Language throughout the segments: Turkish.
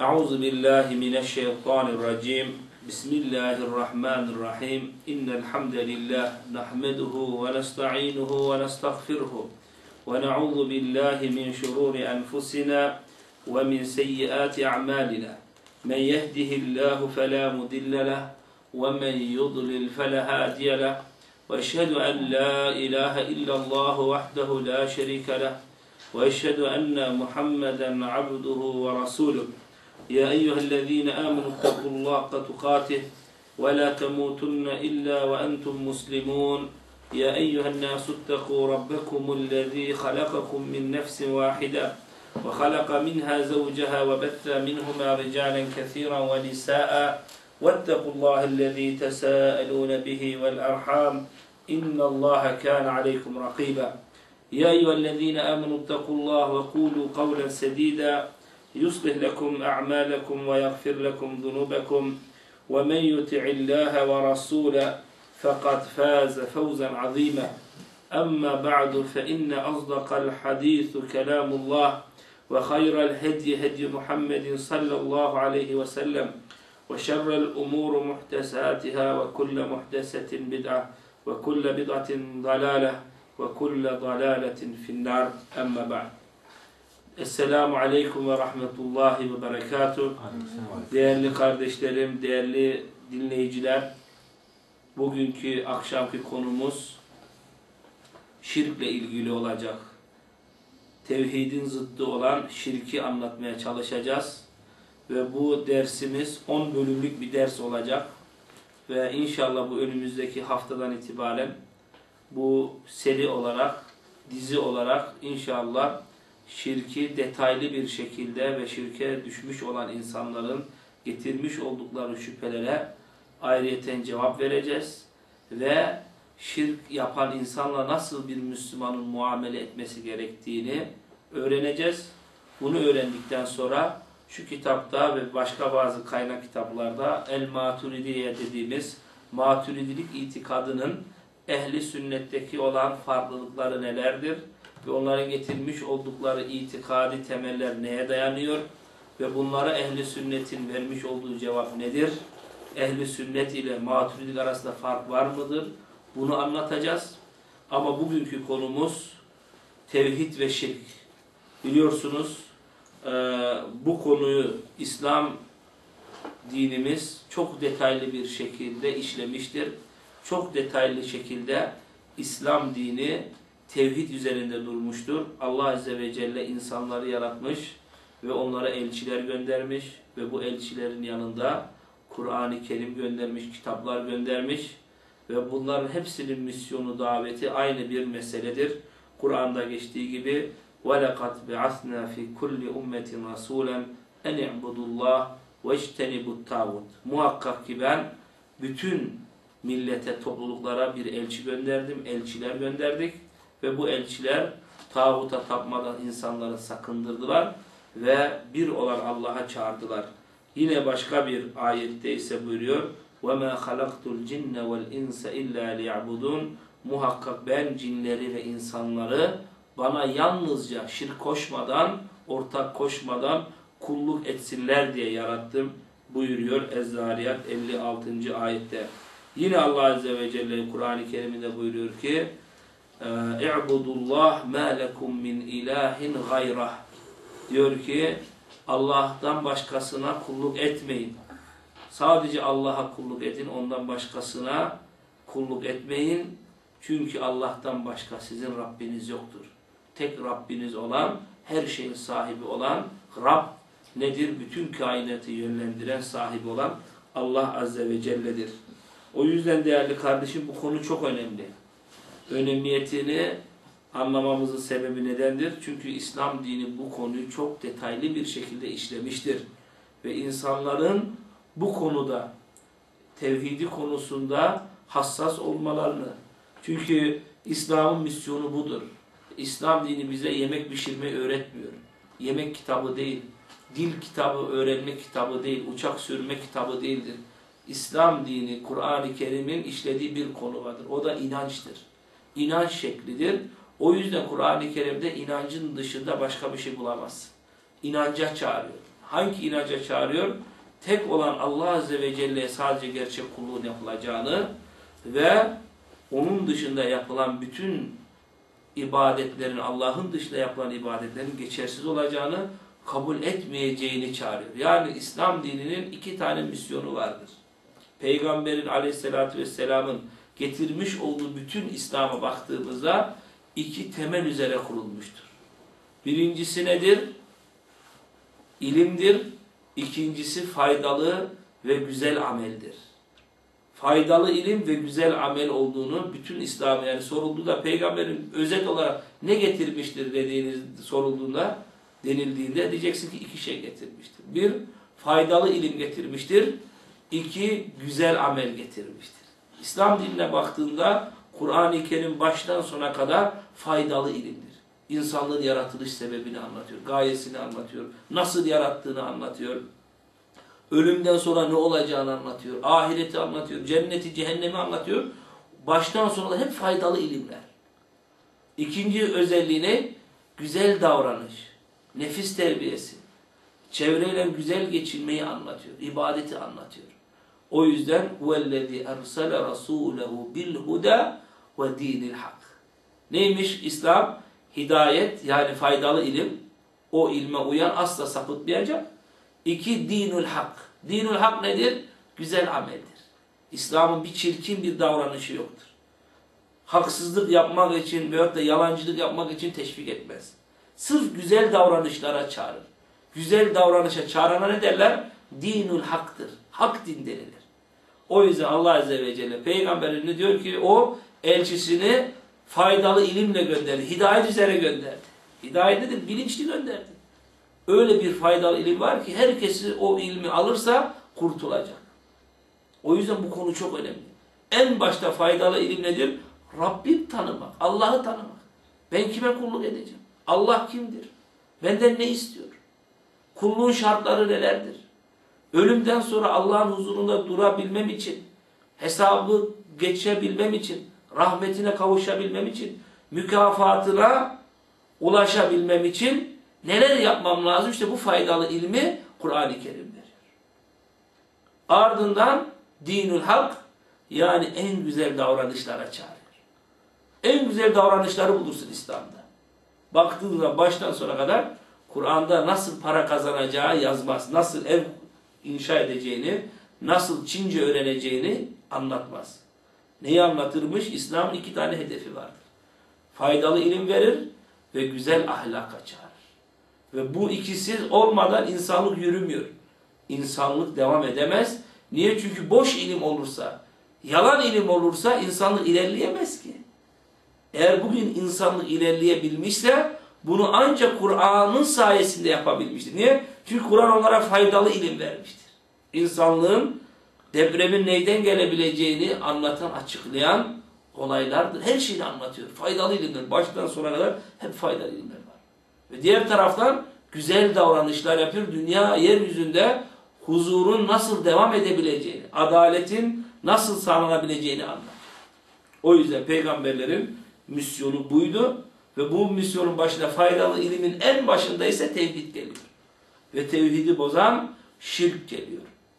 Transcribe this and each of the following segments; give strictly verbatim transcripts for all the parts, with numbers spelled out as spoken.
Euzu billahi mineşşeytanirracim. Bismillahirrahmanirrahim. İnnel hamdelellahi nahmeduhu ve nestainuhu ve nestağfiruhu ve na'udzu billahi min şururi enfusina ve min seyyiati a'malina. Men yehdihillahu fela mudille leh ve men yudlil fela hadiye leh. Ve eşhedü en la ilahe illallah vahdehu la şerike leh. Ve eşhedü enne Muhammeden abduhu ve rasuluh. Ya eyyühellezine amenu ittakullaha hakka tukatih ve la temutunne illa ve entum muslimun. Ya eyyühennâsu ittakû rabbekumullezî halakakum min nefsin vâhide ve halaka minhâ zevceha ve bethâ minhumâ ricâlen kethîran ve nisâ'a vettekullâhellezî tesâelûne bihi vel erhâm innallâhe kâne aleykum rakîbâ. Ya eyyühellezîne amenu ittakullaha ve kûlû kavlen sedîdâ يصلح لكم أعمالكم ويغفر لكم ذنوبكم ومن يطع الله ورسوله فقد فاز فوزا عظيما أما بعد فإن أصدق الحديث كلام الله وخير الهدي هدي محمد صلى الله عليه وسلم وشر الأمور محدثاتها وكل محدثة بدعة وكل بدعة ضلالة وكل ضلالة في النار أما بعد. Esselamu Aleyküm ve Rahmetullahi ve Berekatuhu. Değerli kardeşlerim, değerli dinleyiciler, bugünkü akşamki konumuz şirkle ilgili olacak. Tevhidin zıttı olan şirki anlatmaya çalışacağız. Ve bu dersimiz on bölümlük bir ders olacak. Ve inşallah bu önümüzdeki haftadan itibaren bu seri olarak, dizi olarak inşallah şirki detaylı bir şekilde ve şirke düşmüş olan insanların getirmiş oldukları şüphelere ayrıyeten cevap vereceğiz. Ve şirk yapan insanla nasıl bir Müslümanın muamele etmesi gerektiğini öğreneceğiz. Bunu öğrendikten sonra şu kitapta ve başka bazı kaynak kitaplarda El-Maturidiye dediğimiz Maturidilik itikadının ehli sünnetteki olan farklılıkları nelerdir? Ve onların getirmiş oldukları itikadi temeller neye dayanıyor? Ve bunlara ehli sünnetin vermiş olduğu cevap nedir? Ehli sünnet ile maturidilik arasında fark var mıdır? Bunu anlatacağız. Ama bugünkü konumuz tevhid ve şirk. Biliyorsunuz bu konuyu İslam dinimiz çok detaylı bir şekilde işlemiştir. Çok detaylı şekilde İslam dini tevhid üzerinde durmuştur. Allah Azze ve Celle insanları yaratmış ve onlara elçiler göndermiş ve bu elçilerin yanında Kur'an-ı Kerim göndermiş, kitaplar göndermiş ve bunların hepsinin misyonu, daveti aynı bir meseledir. Kur'an'da geçtiği gibi وَلَقَدْ بَعَثْنَا فِي كُلِّ اُمَّةٍ رَسُولًا اَنْ اِعْبُدُ اللّٰهِ وَاجْتَنِبُ التَّاغُوتِ. Muhakkak ki ben bütün millete, topluluklara bir elçi gönderdim, elçiler gönderdik. Ve bu elçiler tağuta tapmadan insanları sakındırdılar ve bir olan Allah'a çağırdılar. Yine başka bir ayette ise buyuruyor وَمَا خَلَقْتُ الْجِنَّ وَالْاِنْسَ اِلَّا لِيَعْبُدُونَ. Muhakkak ben cinleri ve insanları bana yalnızca şirk koşmadan, ortak koşmadan kulluk etsinler diye yarattım buyuruyor Ez-Zariyat elli altıncı ayette. Yine Allah Azze ve Celle Kur'an-ı Kerim'de buyuruyor ki İ'budullah ma lekum min ilahin gayrah. Diyor ki Allah'tan başkasına kulluk etmeyin. Sadece Allah'a kulluk edin, ondan başkasına kulluk etmeyin. Çünkü Allah'tan başka sizin Rabbiniz yoktur. Tek Rabbiniz olan, her şeyin sahibi olan Rab nedir? Bütün kainatı yönlendiren, sahibi olan Allah Azze ve Celle'dir. O yüzden değerli kardeşim bu konu çok önemli. Önemiyetini anlamamızın sebebi nedendir? Çünkü İslam dini bu konuyu çok detaylı bir şekilde işlemiştir. Ve insanların bu konuda, tevhidi konusunda hassas olmalarını, çünkü İslam'ın misyonu budur. İslam dini bize yemek pişirmeyi öğretmiyor. Yemek kitabı değil, dil kitabı, öğrenme kitabı değil, uçak sürme kitabı değildir. İslam dini, Kur'an-ı Kerim'in işlediği bir konu vardır. O da inançtır. İnanç şeklidir. O yüzden Kur'an-ı Kerim'de inancın dışında başka bir şey bulamazsın. İnanca çağırıyor. Hangi inanca çağırıyor? Tek olan Allah Azze ve Celle'ye sadece gerçek kulluğun yapılacağını ve onun dışında yapılan bütün ibadetlerin, Allah'ın dışında yapılan ibadetlerin geçersiz olacağını, kabul etmeyeceğini çağırıyor. Yani İslam dininin iki tane misyonu vardır. Peygamberin Aleyhisselatü Vesselam'ın getirmiş olduğu bütün İslam'a baktığımızda iki temel üzere kurulmuştur. Birincisi nedir? İlimdir. İkincisi faydalı ve güzel ameldir. Faydalı ilim ve güzel amel olduğunu bütün İslam, yani sorulduğunda peygamberin özet olarak ne getirmiştir dediğiniz sorulduğunda, denildiğinde diyeceksin ki iki şey getirmiştir. Bir, faydalı ilim getirmiştir. İki, güzel amel getirmiştir. İslam dinine baktığında Kur'an-ı Kerim baştan sona kadar faydalı ilimdir. İnsanlığın yaratılış sebebini anlatıyor, gayesini anlatıyor, nasıl yarattığını anlatıyor, ölümden sonra ne olacağını anlatıyor, ahireti anlatıyor, cenneti, cehennemi anlatıyor. Baştan sona da hep faydalı ilimler. İkinci özelliği ne? Güzel davranış, nefis terbiyesi, çevreyle güzel geçinmeyi anlatıyor, ibadeti anlatıyor. O yüzden huvellezî ersele rasûlehu bil huda ve dînil hak. Neymiş İslam? Hidayet, yani faydalı ilim. O ilme uyan asla sapıtmayacak. İki, dinul hak. Dinul hak nedir? Güzel ameldir. İslam'ın bir çirkin bir davranışı yoktur. Haksızlık yapmak için veyahut da yalancılık yapmak için teşvik etmez. Sırf güzel davranışlara çağırır. Güzel davranışa çağırana ne derler? Dinul haktır. Hak din denilir. O yüzden Allah Azze ve Celle peygamberine diyor ki o elçisini faydalı ilimle gönderdi. Hidayet üzere gönderdi. Hidayet nedir? Bilinçli gönderdi. Öyle bir faydalı ilim var ki herkesi o ilmi alırsa kurtulacak. O yüzden bu konu çok önemli. En başta faydalı ilim nedir? Rabbim tanımak, Allah'ı tanımak. Ben kime kulluk edeceğim? Allah kimdir? Benden ne istiyor? Kulluğun şartları nelerdir? Ölümden sonra Allah'ın huzurunda durabilmem için, hesabı geçebilmem için, rahmetine kavuşabilmem için, mükafatına ulaşabilmem için neler yapmam lazım? İşte bu faydalı ilmi Kur'an-ı Kerim veriyor. Ardından dinul hak, yani en güzel davranışlara çağırıyor. En güzel davranışları bulursun İslam'da. Baktığınızda baştan sona kadar Kur'an'da nasıl para kazanacağı yazmaz. Nasıl ev inşa edeceğini, nasıl Çince öğreneceğini anlatmaz. Neyi anlatırmış? İslam'ın iki tane hedefi vardır. Faydalı ilim verir ve güzel ahlaka çağırır. Ve bu ikisi olmadan insanlık yürümüyor. İnsanlık devam edemez. Niye? Çünkü boş ilim olursa, yalan ilim olursa insanlık ilerleyemez ki. Eğer bugün insanlık ilerleyebilmişse bunu ancak Kur'an'ın sayesinde yapabilmiştir. Niye? Çünkü Kur'an onlara faydalı ilim vermiştir. İnsanlığın depremin neyden gelebileceğini anlatan, açıklayan olaylardır. Her şeyi anlatıyor. Faydalı ilimler. Baştan sona kadar hep faydalı ilimler var. Ve diğer taraftan güzel davranışlar yapıyor. Dünya yeryüzünde huzurun nasıl devam edebileceğini, adaletin nasıl sağlanabileceğini anlatıyor. O yüzden peygamberlerin misyonu buydu. Ve bu misyonun başında faydalı ilimin en başında ise tevhid geliyor. Ve tevhidi bozan şirk geliyor.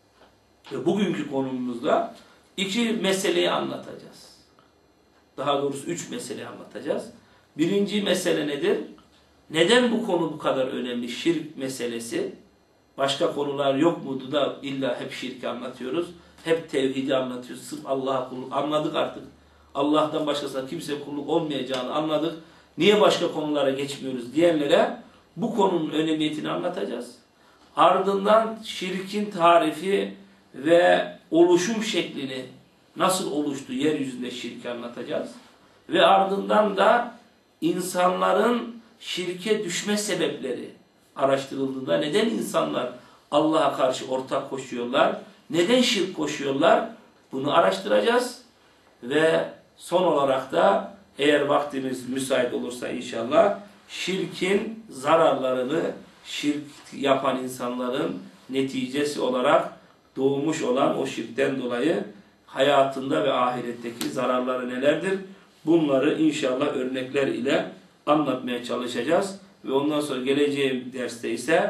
Ve bugünkü konumuzda iki meseleyi anlatacağız. Daha doğrusu üç meseleyi anlatacağız. Birinci mesele nedir? Neden bu konu bu kadar önemli? Şirk meselesi. Başka konular yok muydu da illa hep şirki anlatıyoruz. Hep tevhidi anlatıyoruz. Sırf Allah'a kulluk. Anladık artık. Allah'tan başkasına kimse kulluk olmayacağını anladık. Niye başka konulara geçmiyoruz diyenlere bu konunun önemiyetini anlatacağız. Ardından şirkin tarifi ve oluşum şeklini, nasıl oluştu yeryüzünde şirki anlatacağız. Ve ardından da insanların şirke düşme sebepleri araştırıldığında neden insanlar Allah'a karşı ortak koşuyorlar, neden şirk koşuyorlar bunu araştıracağız. Ve son olarak da eğer vaktimiz müsait olursa inşallah şirkin zararlarını, şirk yapan insanların neticesi olarak doğmuş olan o şirkten dolayı hayatında ve ahiretteki zararları nelerdir? Bunları inşallah örnekler ile anlatmaya çalışacağız. Ve ondan sonra geleceğim derste ise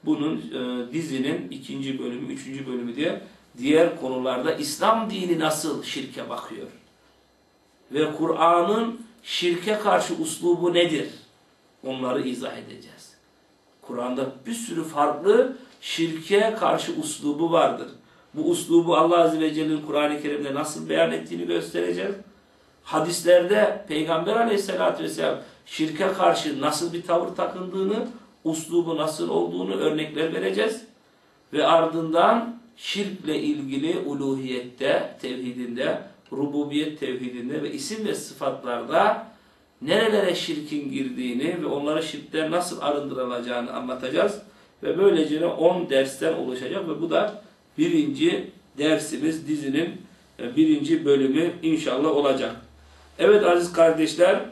bunun e, dizinin ikinci bölümü, üçüncü bölümü diye diğer konularda İslam dini nasıl şirke bakıyor? Ve Kur'an'ın şirke karşı uslubu nedir? Onları izah edeceğiz. Kur'an'da bir sürü farklı şirke karşı uslubu vardır. Bu uslubu Allah Azze ve Celle'nin Kur'an-ı Kerim'de nasıl beyan ettiğini göstereceğiz. Hadislerde Peygamber Aleyhisselatü Vesselam şirke karşı nasıl bir tavır takındığını, uslubu nasıl olduğunu örnekler vereceğiz. Ve ardından şirkle ilgili uluhiyette, tevhidinde, rububiyet tevhidinde ve isim ve sıfatlarda nerelere şirkin girdiğini ve onları şirkten nasıl arındırılacağını anlatacağız. Ve böylece on dersten oluşacak ve bu da birinci dersimiz, dizinin birinci bölümü inşallah olacak. Evet aziz kardeşler,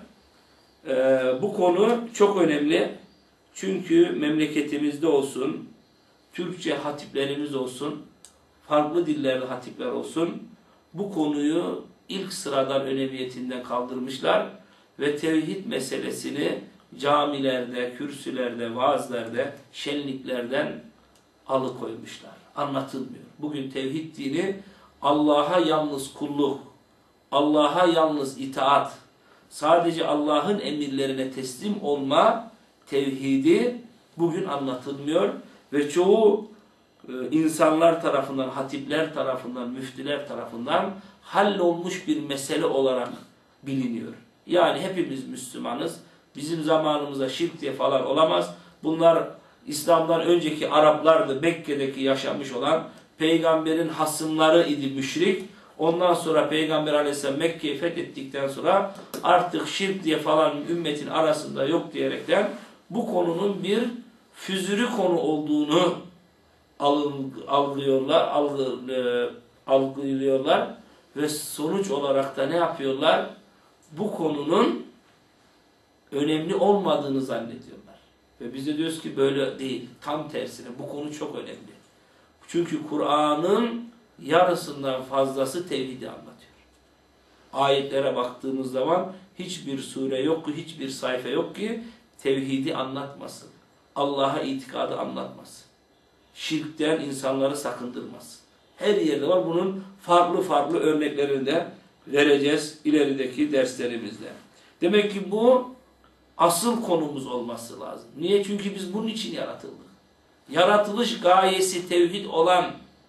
bu konu çok önemli. Çünkü memleketimizde olsun, Türkçe hatiplerimiz olsun, farklı dillerde hatipler olsun, bu konuyu ilk sıradan önemiyetinden kaldırmışlar ve tevhid meselesini camilerde, kürsülerde, vaazlarda, şenliklerden alıkoymuşlar. Anlatılmıyor. Bugün tevhid dini Allah'a yalnız kulluk, Allah'a yalnız itaat, sadece Allah'ın emirlerine teslim olma tevhidi bugün anlatılmıyor ve çoğu e, insanlar tarafından, hatipler tarafından, müftüler tarafından hallolmuş bir mesele olarak biliniyor. Yani hepimiz Müslümanız. Bizim zamanımızda şirk diye falan olamaz. Bunlar İslam'dan önceki Araplardı, Mekke'deki yaşamış olan peygamberin hasımları idi müşrik. Ondan sonra Peygamber Aleyhisselam Mekke'yi fethettikten sonra artık şirk diye falan ümmetin arasında yok diyerekten bu konunun bir füzürü konu olduğunu algılıyorlar, algı, algılıyorlar ve sonuç olarak da ne yapıyorlar? Bu konunun önemli olmadığını zannediyorlar. Ve biz de diyoruz ki böyle değil. Tam tersine bu konu çok önemli. Çünkü Kur'an'ın yarısından fazlası tevhidi anlatıyor. Ayetlere baktığımız zaman hiçbir sure yok ki, hiçbir sayfa yok ki tevhidi anlatmasın. Allah'a itikadı anlatmasın. Şirkten insanları sakındırmasın. Her yerde var. Bunun farklı farklı örneklerini de vereceğiz ilerideki derslerimizde. Demek ki bu asıl konumuz olması lazım. Niye? Çünkü biz bunun için yaratıldık. Yaratılış gayesi tevhid olan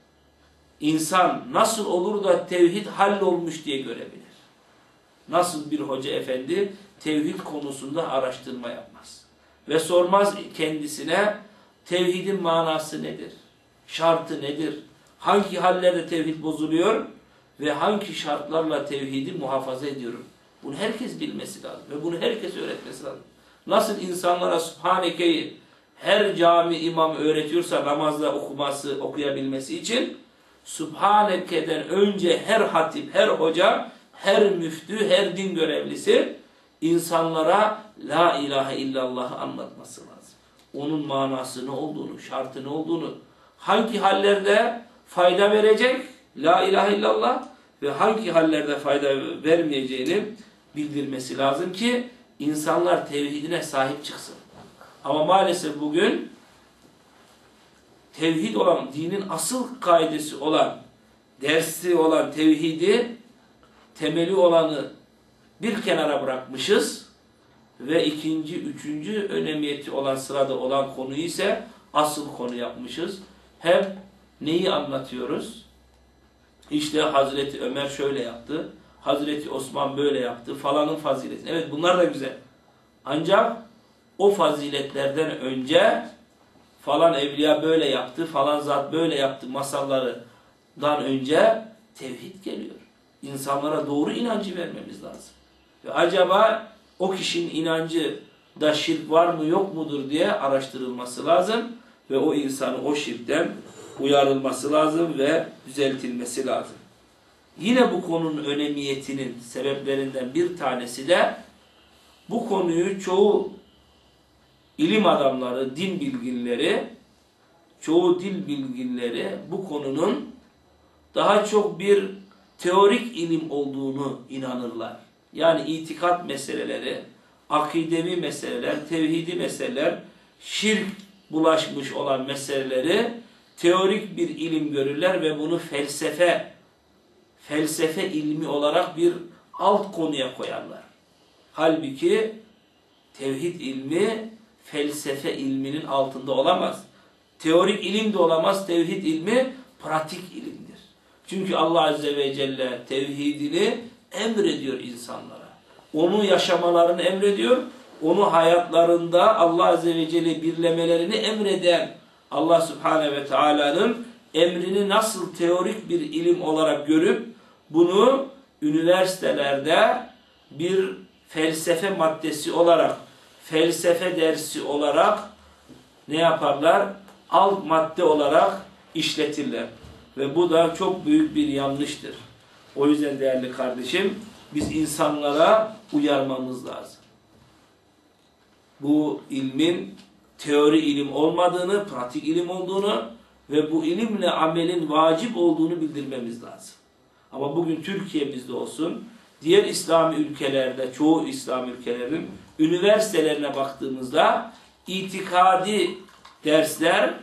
insan nasıl olur da tevhid hallolmuş diye görebilir? Nasıl bir hoca efendi tevhid konusunda araştırma yapmaz? Ve sormaz kendisine tevhidin manası nedir? Şartı nedir? Hangi hallerde tevhid bozuluyor? Ve hangi şartlarla tevhidi muhafaza ediyorum? Bunu herkes bilmesi lazım. Ve bunu herkes öğretmesi lazım. Nasıl insanlara Subhaneke'yi her cami imamı öğretiyorsa namazda okuması, okuyabilmesi için Subhaneke'den önce her hatip, her hoca, her müftü, her din görevlisi insanlara La ilahe illallah'ı anlatması lazım. Onun manası ne olduğunu, şartı ne olduğunu, hangi hallerde fayda verecek La ilahe illallah ve hangi hallerde fayda vermeyeceğini bildirmesi lazım ki insanlar tevhidine sahip çıksın. Ama maalesef bugün tevhid olan, dinin asıl kaidesi olan, dersi olan tevhidi, temeli olanı bir kenara bırakmışız ve ikinci, üçüncü önemiyeti olan sırada olan konuyu ise asıl konu yapmışız. Hep neyi anlatıyoruz? İşte Hazreti Ömer şöyle yaptı, Hazreti Osman böyle yaptı, falanın fazileti. Evet bunlar da güzel. Ancak o faziletlerden önce falan evliya böyle yaptı, falan zat böyle yaptı masallarından önce tevhid geliyor. İnsanlara doğru inancı vermemiz lazım. Ve acaba o kişinin inancı da şirk var mı yok mudur diye araştırılması lazım ve o insanı o şirkten uyarılması lazım ve düzeltilmesi lazım. Yine bu konunun önemiyetinin sebeplerinden bir tanesi de bu konuyu çoğu ilim adamları, din bilginleri, çoğu dil bilginleri bu konunun daha çok bir teorik ilim olduğunu inanırlar. Yani itikat meseleleri, akidevi meseleler, tevhidi meseleler, şirk bulaşmış olan meseleleri teorik bir ilim görürler ve bunu felsefe felsefe ilmi olarak bir alt konuya koyarlar. Halbuki tevhid ilmi felsefe ilminin altında olamaz. Teorik ilim de olamaz. Tevhid ilmi pratik ilimdir. Çünkü Allah Azze ve Celle tevhidini emrediyor insanlara. Onu yaşamalarını emrediyor. Onu hayatlarında Allah Azze ve Celle birlemelerini emreden Allah Subhanahu ve Teala'nın emrini nasıl teorik bir ilim olarak görüp bunu üniversitelerde bir felsefe maddesi olarak, felsefe dersi olarak ne yaparlar? Alt madde olarak işletirler. Ve bu da çok büyük bir yanlıştır. O yüzden değerli kardeşim, biz insanlara uyarmamız lazım. Bu ilmin teori ilim olmadığını, pratik ilim olduğunu ve bu ilimle amelin vacip olduğunu bildirmemiz lazım. Ama bugün Türkiye'mizde olsun, diğer İslami ülkelerde, çoğu İslam ülkelerin üniversitelerine baktığımızda itikadi dersler,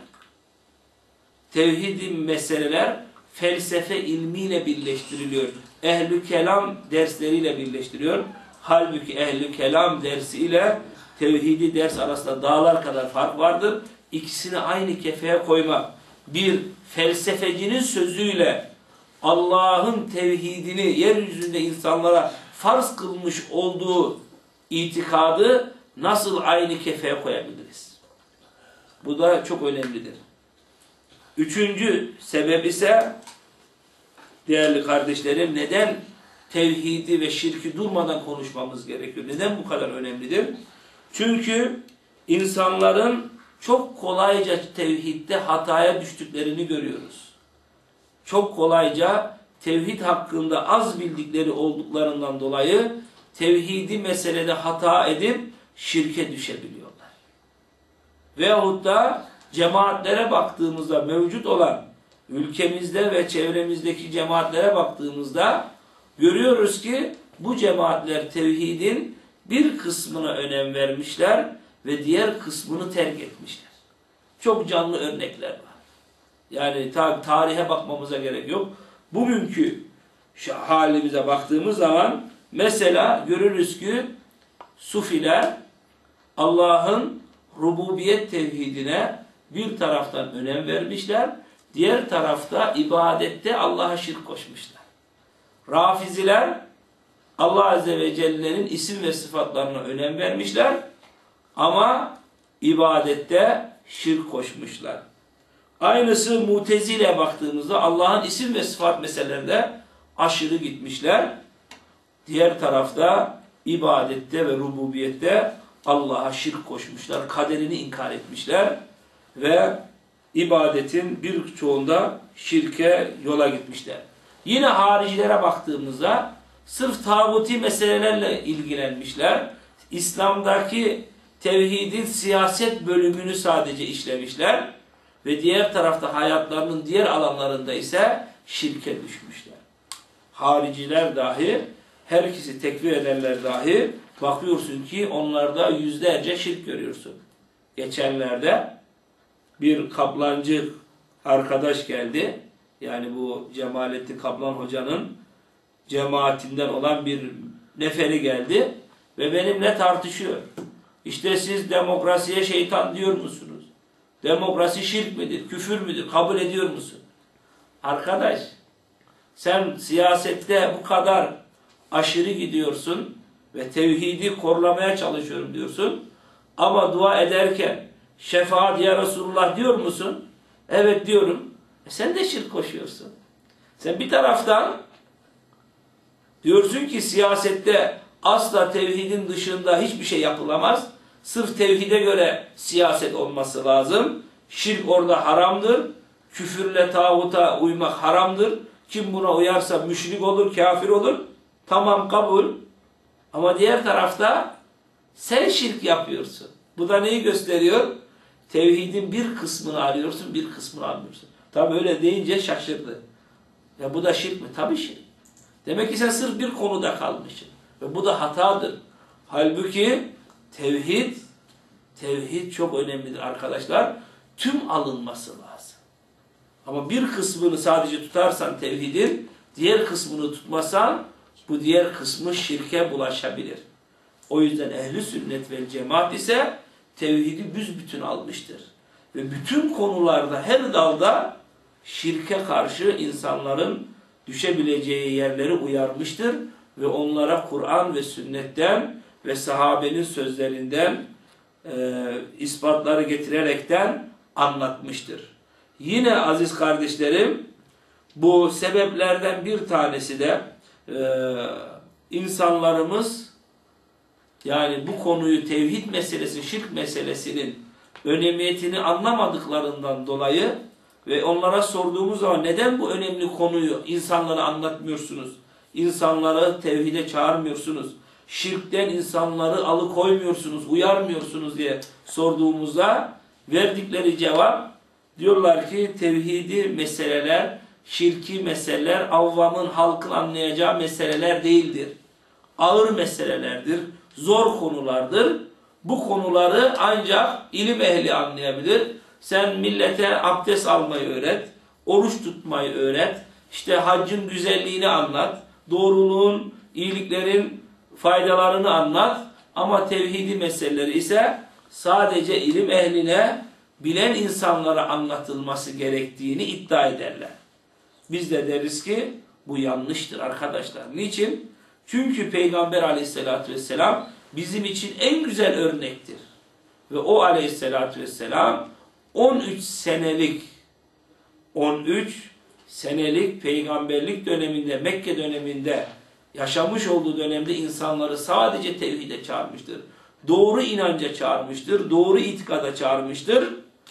tevhidi meseleler felsefe ilmiyle birleştiriliyor. Ehl-i kelam dersleriyle birleştiriyor. Halbuki ehl-i kelam dersi ile tevhidi ders arasında dağlar kadar fark vardır. İkisini aynı kefeye koymak, bir felsefecinin sözüyle Allah'ın tevhidini yeryüzünde insanlara farz kılmış olduğu itikadı nasıl aynı kefeye koyabiliriz? Bu da çok önemlidir. Üçüncü sebep ise değerli kardeşlerim, neden tevhidi ve şirki durmadan konuşmamız gerekiyor? Neden bu kadar önemlidir? Çünkü insanların çok kolayca tevhidde hataya düştüklerini görüyoruz. Çok kolayca tevhid hakkında az bildikleri olduklarından dolayı tevhidi meselede hata edip şirke düşebiliyorlar. Veyahut da cemaatlere baktığımızda mevcut olan ülkemizde ve çevremizdeki cemaatlere baktığımızda görüyoruz ki bu cemaatler tevhidin bir kısmına önem vermişler ve diğer kısmını terk etmişler. Çok canlı örnekler var. Yani tabi tarihe bakmamıza gerek yok. Bugünkü şu halimize baktığımız zaman mesela görürüz ki Sufiler Allah'ın rububiyet tevhidine bir taraftan önem vermişler, diğer tarafta ibadette Allah'a şirk koşmuşlar. Rafiziler Allah Azze ve Celle'nin isim ve sıfatlarına önem vermişler ama ibadette şirk koşmuşlar. Aynısı Mutezile'ye baktığımızda Allah'ın isim ve sıfat meselelerinde aşırı gitmişler. Diğer tarafta ibadette ve rububiyette Allah'a şirk koşmuşlar. Kaderini inkar etmişler ve ibadetin birçoğunda şirke yola gitmişler. Yine haricilere baktığımızda sırf tağuti meselelerle ilgilenmişler. İslam'daki tevhidin siyaset bölümünü sadece işlemişler ve diğer tarafta hayatlarının diğer alanlarında ise şirke düşmüşler. Hariciler dahi, her ikisi tekfir edenler dahi bakıyorsun ki onlarda yüzlerce şirk görüyorsun. Geçenlerde bir Kaplancı arkadaş geldi. Yani bu Cemalettin Kaplan Hoca'nın cemaatinden olan bir neferi geldi ve benimle tartışıyor. İşte siz demokrasiye şeytan diyor musunuz? Demokrasi şirk midir, küfür müdür, kabul ediyor musun? Arkadaş, sen siyasette bu kadar aşırı gidiyorsun ve tevhidi korulamaya çalışıyorum diyorsun. Ama dua ederken şefaat ya Resulullah diyor musun? Evet diyorum. E sen de şirk koşuyorsun. Sen bir taraftan diyorsun ki siyasette asla tevhidin dışında hiçbir şey yapılamaz. Sırf tevhide göre siyaset olması lazım. Şirk orada haramdır. Küfürle tağuta uymak haramdır. Kim buna uyarsa müşrik olur, kafir olur. Tamam, kabul. Ama diğer tarafta sen şirk yapıyorsun. Bu da neyi gösteriyor? Tevhidin bir kısmını alıyorsun, bir kısmını almıyorsun. Tabi öyle deyince şaşırdı. Ya bu da şirk mi? Tabi şirk. Demek ki sen sırf bir konuda kalmışsın. Ve bu da hatadır. Halbuki tevhid, Tevhid çok önemlidir arkadaşlar. Tüm alınması lazım. Ama bir kısmını sadece tutarsan tevhidin, diğer kısmını tutmasan bu diğer kısmı şirke bulaşabilir. O yüzden ehli sünnet ve cemaat ise tevhidi büsbütün almıştır. Ve bütün konularda, her dalda şirke karşı insanların düşebileceği yerleri uyarmıştır. Ve onlara Kur'an ve sünnetten ve sahabenin sözlerinden e, ispatları getirerekten anlatmıştır. Yine aziz kardeşlerim, bu sebeplerden bir tanesi de e, insanlarımız, yani bu konuyu, tevhid meselesi, şirk meselesinin önemiyetini anlamadıklarından dolayı ve onlara sorduğumuz zaman neden bu önemli konuyu insanlara anlatmıyorsunuz? İnsanları tevhide çağırmıyorsunuz. Şirkten insanları alıkoymuyorsunuz, uyarmıyorsunuz diye sorduğumuzda verdikleri cevap, diyorlar ki tevhidi meseleler, şirki meseleler avvamın, halkın anlayacağı meseleler değildir. Ağır meselelerdir, zor konulardır. Bu konuları ancak ilim ehli anlayabilir. Sen millete abdest almayı öğret, oruç tutmayı öğret, işte haccın güzelliğini anlat, doğruluğun, iyiliklerin faydalarını anlat. Ama tevhidi meseleleri ise sadece ilim ehline, bilen insanlara anlatılması gerektiğini iddia ederler. Biz de deriz ki bu yanlıştır arkadaşlar. Niçin? Çünkü Peygamber aleyhissalatü vesselam bizim için en güzel örnektir. Ve o aleyhissalatü vesselam on üç senelik on üç senelik peygamberlik döneminde, Mekke döneminde yaşamış olduğu dönemde insanları sadece tevhide çağırmıştır. Doğru inanca çağırmıştır. Doğru itikada çağırmıştır.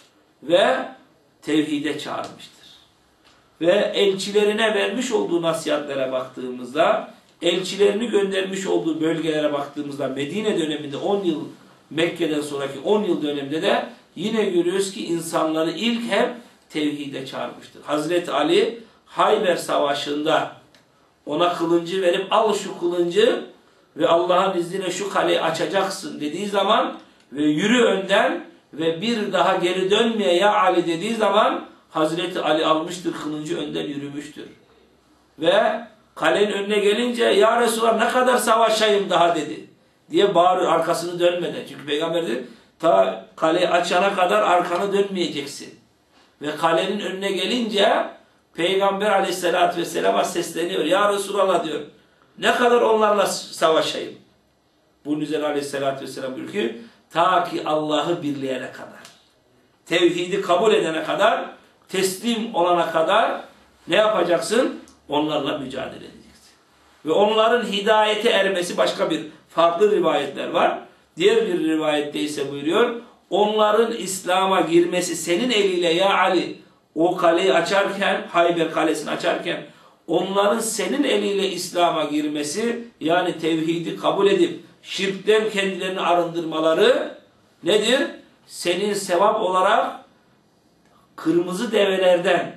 Ve tevhide çağırmıştır. Ve elçilerine vermiş olduğu nasihatlere baktığımızda, elçilerini göndermiş olduğu bölgelere baktığımızda Medine döneminde on yıl, Mekke'den sonraki on yıl döneminde de yine görüyoruz ki insanları ilk hep tevhide çağırmıştır. Hazreti Ali Hayber Savaşı'nda ona kılıncı verip al şu kılıncı ve Allah'ın izniyle şu kaleyi açacaksın dediği zaman ve yürü önden ve bir daha geri dönmeye ya Ali dediği zaman Hazreti Ali almıştır kılıncı, önden yürümüştür. Ve kalenin önüne gelince ya Resulallah ne kadar savaşayım daha dedi diye bağırıyor arkasını dönmeden. Çünkü Peygamber dedi ta kaleyi açana kadar arkanı dönmeyeceksin. Ve kalenin önüne gelince Peygamber aleyhissalatü vesselam'a sesleniyor. Ya Resulallah diyor, ne kadar onlarla savaşayım? Bunun üzerine aleyhissalatü vesselam diyor ki ta ki Allah'ı birleyene kadar, tevhidi kabul edene kadar, teslim olana kadar ne yapacaksın? Onlarla mücadele edeceksin. Ve onların hidayete ermesi, başka bir farklı rivayetler var. Diğer bir rivayette ise buyuruyor, onların İslam'a girmesi senin eliyle ya Ali, o kaleyi açarken, Hayber kalesini açarken, onların senin eliyle İslam'a girmesi, yani tevhidi kabul edip şirkten kendilerini arındırmaları nedir? Senin sevap olarak kırmızı develerden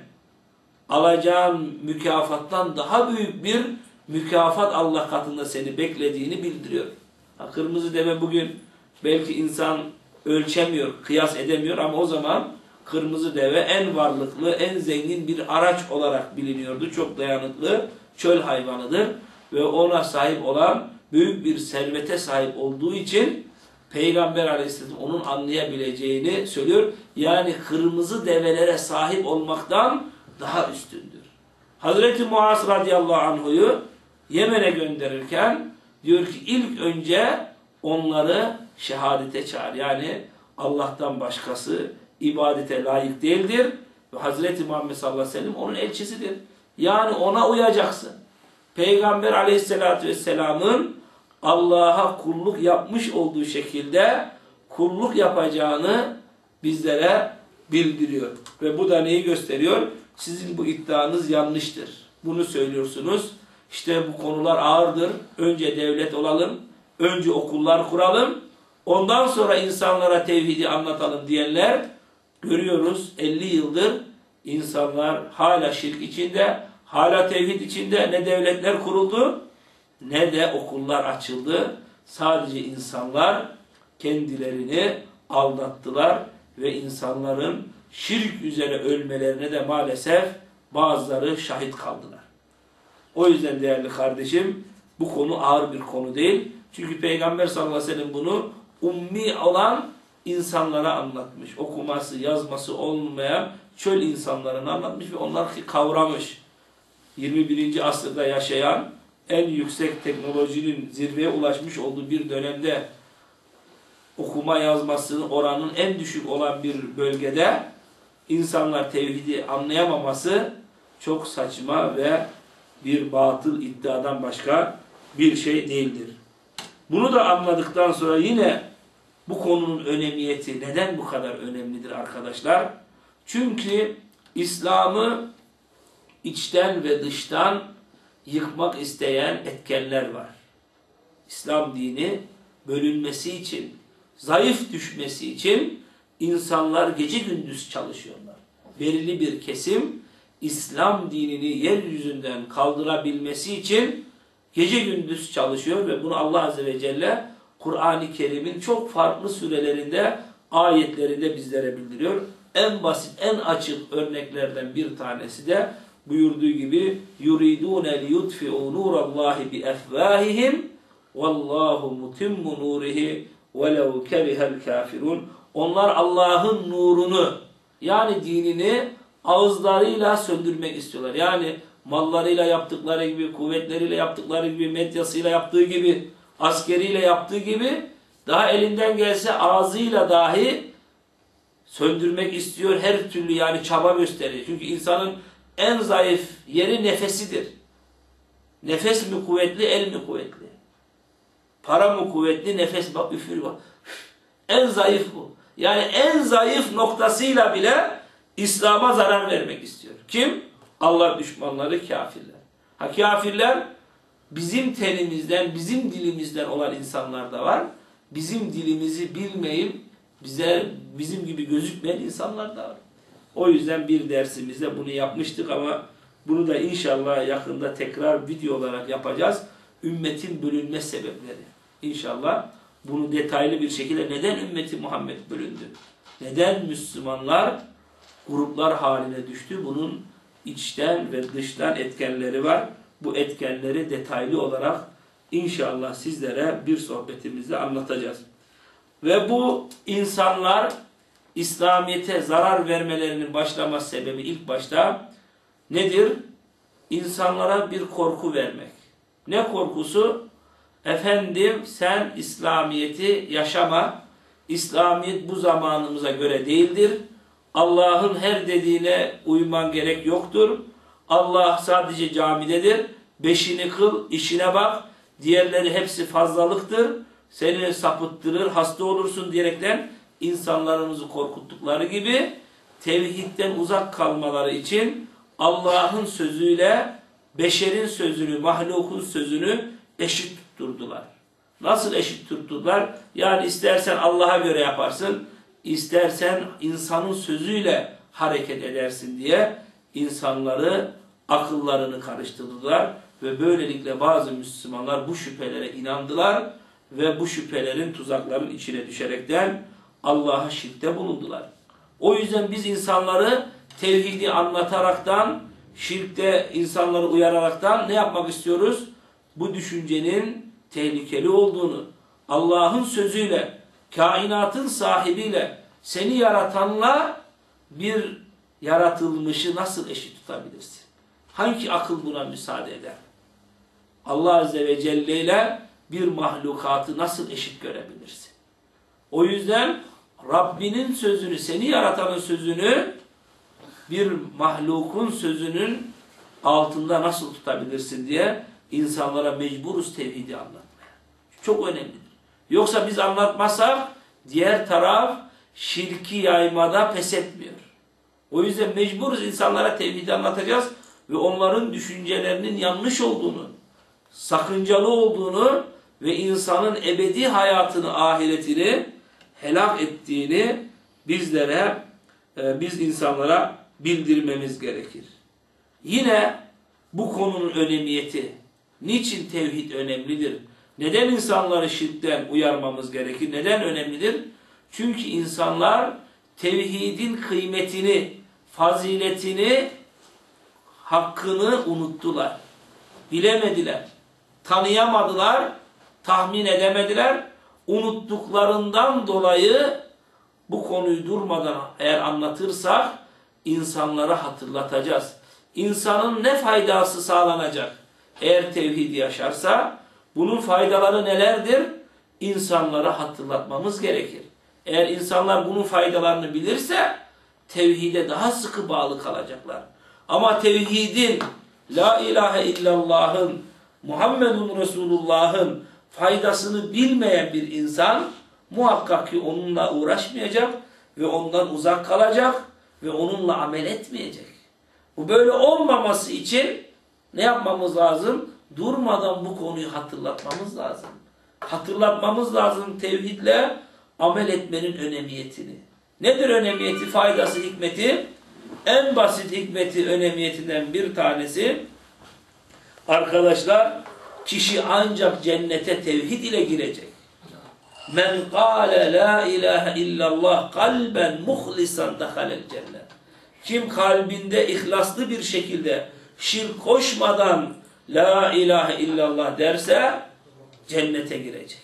alacağın mükafattan daha büyük bir mükafat Allah katında seni beklediğini bildiriyor. Ha, kırmızı deve bugün belki insan ölçemiyor, kıyas edemiyor ama o zaman kırmızı deve en varlıklı, en zengin bir araç olarak biliniyordu. Çok dayanıklı çöl hayvanıdır ve ona sahip olan büyük bir servete sahip olduğu için Peygamber Aleyhisselam onun anlayabileceğini söylüyor. Yani kırmızı develere sahip olmaktan daha üstündür. Hazreti Muaz radıyallahu anhu'yu Yemen'e gönderirken diyor ki ilk önce onları şehadete çağır. Yani Allah'tan başkası ibadete layık değildir. Ve Hazreti Muhammed sallallahu aleyhi ve sellem onun elçisidir. Yani ona uyacaksın. Peygamber aleyhissalatü vesselamın Allah'a kulluk yapmış olduğu şekilde kulluk yapacağını bizlere bildiriyor. Ve bu da neyi gösteriyor? Sizin bu iddianız yanlıştır. Bunu söylüyorsunuz. İşte bu konular ağırdır. Önce devlet olalım. Önce okullar kuralım. Ondan sonra insanlara tevhidi anlatalım diyenler görüyoruz. elli yıldır insanlar hala şirk içinde, hala tevhid içinde. Ne devletler kuruldu, ne de okullar açıldı. Sadece insanlar kendilerini aldattılar ve insanların şirk üzere ölmelerine de maalesef bazıları şahit kaldılar. O yüzden değerli kardeşim, bu konu ağır bir konu değil. Çünkü Peygamber sallallahu aleyhi ve sellem bunu ummi olan insanlara anlatmış. Okuması, yazması olmayan çöl insanlarına anlatmış ve onlar kavramış. yirmi birinci asırda yaşayan, en yüksek teknolojinin zirveye ulaşmış olduğu bir dönemde okuma yazmasının oranının en düşük olan bir bölgede insanlar tevhidi anlayamaması çok saçma ve bir batıl iddiadan başka bir şey değildir. Bunu da anladıktan sonra yine bu konunun önemiyeti neden bu kadar önemlidir arkadaşlar? Çünkü İslam'ı içten ve dıştan yıkmak isteyen etkenler var. İslam dini bölünmesi için, zayıf düşmesi için insanlar gece gündüz çalışıyorlar. Belirli bir kesim İslam dinini yeryüzünden kaldırabilmesi için gece gündüz çalışıyor ve bunu Allah Azze ve Celle Kur'an-ı Kerim'in çok farklı surelerinde, ayetlerinde bizlere bildiriyor. En basit, en açık örneklerden bir tanesi de buyurduğu gibi yuridun liyutfi'u nurallahi bi efvahihim vallahu mutimmu nurihi velev kerihel kafirun. Onlar Allah'ın nurunu, yani dinini ağızlarıyla söndürmek istiyorlar. Yani mallarıyla yaptıkları gibi, kuvvetleriyle yaptıkları gibi, medyasıyla yaptığı gibi, askeriyle yaptığı gibi, daha elinden gelse ağzıyla dahi söndürmek istiyor. Her türlü yani çaba gösteriyor. Çünkü insanın en zayıf yeri nefesidir. Nefes mi kuvvetli, el mi kuvvetli? Para mı kuvvetli, nefes bak üfür bak. En zayıf bu. Yani en zayıf noktasıyla bile İslam'a zarar vermek istiyor. Kim? Allah düşmanları, kafirler. Ha, kafirler bizim tenimizden, bizim dilimizden olan insanlar da var. Bizim dilimizi bilmeyip bize bizim gibi gözükmeyen insanlar da var. O yüzden bir dersimizde bunu yapmıştık ama bunu da inşallah yakında tekrar video olarak yapacağız. Ümmetin bölünme sebepleri. İnşallah bunu detaylı bir şekilde neden ümmeti Muhammed bölündü? Neden Müslümanlar gruplar haline düştü? Bunun içten ve dıştan etkenleri var. Bu etkenleri detaylı olarak inşallah sizlere bir sohbetimizde anlatacağız. Ve bu insanlar İslamiyet'e zarar vermelerinin başlama sebebi ilk başta nedir? İnsanlara bir korku vermek. Ne korkusu? Efendim sen İslamiyet'i yaşama. İslamiyet bu zamanımıza göre değildir. Allah'ın her dediğine uyman gerek yoktur. Allah sadece camidedir. Beşini kıl, işine bak. Diğerleri hepsi fazlalıktır. Seni sapıttırır, hasta olursun diyerekten insanlarımızı korkuttukları gibi tevhidden uzak kalmaları için Allah'ın sözüyle beşerin sözünü, mahlukun sözünü eşit tutturdular. Nasıl eşit tutturdular? Yani istersen Allah'a göre yaparsın, istersen insanın sözüyle hareket edersin diye insanları, akıllarını karıştırdılar ve böylelikle bazı Müslümanlar bu şüphelere inandılar ve bu şüphelerin, tuzakların içine düşerekten Allah'a şirkte bulundular. O yüzden biz insanları tevhidi anlataraktan, şirkte insanları uyararaktan ne yapmak istiyoruz? Bu düşüncenin tehlikeli olduğunu, Allah'ın sözüyle, kainatın sahibiyle, seni yaratanla bir yaratılmışı nasıl eşit tutabilirsin? Hangi akıl buna müsaade eder? Allah Azze ve Celle ile bir mahlukatı nasıl eşit görebilirsin? O yüzden Rabbinin sözünü, seni yaratanın sözünü bir mahlukun sözünün altında nasıl tutabilirsin diye insanlara mecburuz tevhidi anlatmaya. Çok önemlidir. Yoksa biz anlatmazsak diğer taraf şirki yaymada pes etmiyor. O yüzden mecburuz insanlara tevhidi anlatacağız ve onların düşüncelerinin yanlış olduğunu, sakıncalı olduğunu ve insanın ebedi hayatını, ahiretini helak ettiğini bizlere, e, biz insanlara bildirmemiz gerekir. Yine bu konunun önemiyeti, niçin tevhid önemlidir? Neden insanları şirkten uyarmamız gerekir? Neden önemlidir? Çünkü insanlar tevhidin kıymetini, faziletini, hakkını unuttular. Bilemediler, tanıyamadılar, tahmin edemediler. Unuttuklarından dolayı bu konuyu durmadan eğer anlatırsak insanlara hatırlatacağız. İnsanın ne faydası sağlanacak eğer tevhidi yaşarsa? Bunun faydaları nelerdir? İnsanlara hatırlatmamız gerekir. Eğer insanlar bunun faydalarını bilirse tevhide daha sıkı bağlı kalacaklar. Ama tevhidin, la ilahe illallah'ın, Muhammedun Resulullah'ın faydasını bilmeyen bir insan muhakkak ki onunla uğraşmayacak ve ondan uzak kalacak ve onunla amel etmeyecek. Bu böyle olmaması için ne yapmamız lazım? Durmadan bu konuyu hatırlatmamız lazım. Hatırlatmamız lazım tevhidle amel etmenin önemiyetini. Nedir önemiyeti, faydası, hikmeti? En basit hikmeti, önemiyetinden bir tanesi, arkadaşlar, kişi ancak cennete tevhid ile girecek. Men kâle la ilahe illallah kalben muhlisan dehalel cennet. Kim kalbinde ihlaslı bir şekilde şirk koşmadan la ilahe illallah derse cennete girecek.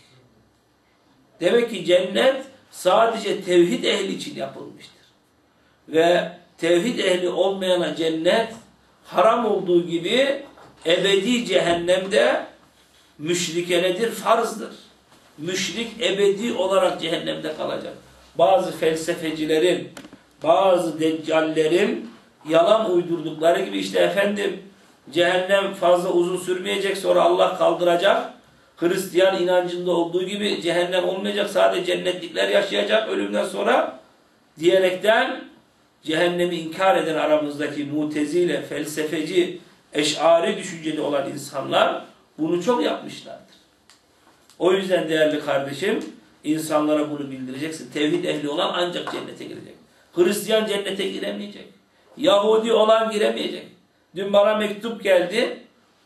Demek ki cennet sadece tevhid ehli için yapılmıştır. Ve tevhid ehli olmayana cennet haram olduğu gibi ebedi cehennemde müşrike nedir? Farzdır. Müşrik ebedi olarak cehennemde kalacak. Bazı felsefecilerin, bazı deccallerin yalan uydurdukları gibi işte efendim cehennem fazla uzun sürmeyecek, sonra Allah kaldıracak. Hristiyan inancında olduğu gibi cehennem olmayacak, sadece cennetlikler yaşayacak ölümden sonra diyerekten cehennemi inkar eden aramızdaki mutezile, felsefeci, eş'ari düşünceli olan insanlar bunu çok yapmışlardır. O yüzden değerli kardeşim, insanlara bunu bildireceksin. Tevhid ehli olan ancak cennete girecek. Hristiyan cennete giremeyecek. Yahudi olan giremeyecek. Dün bana mektup geldi.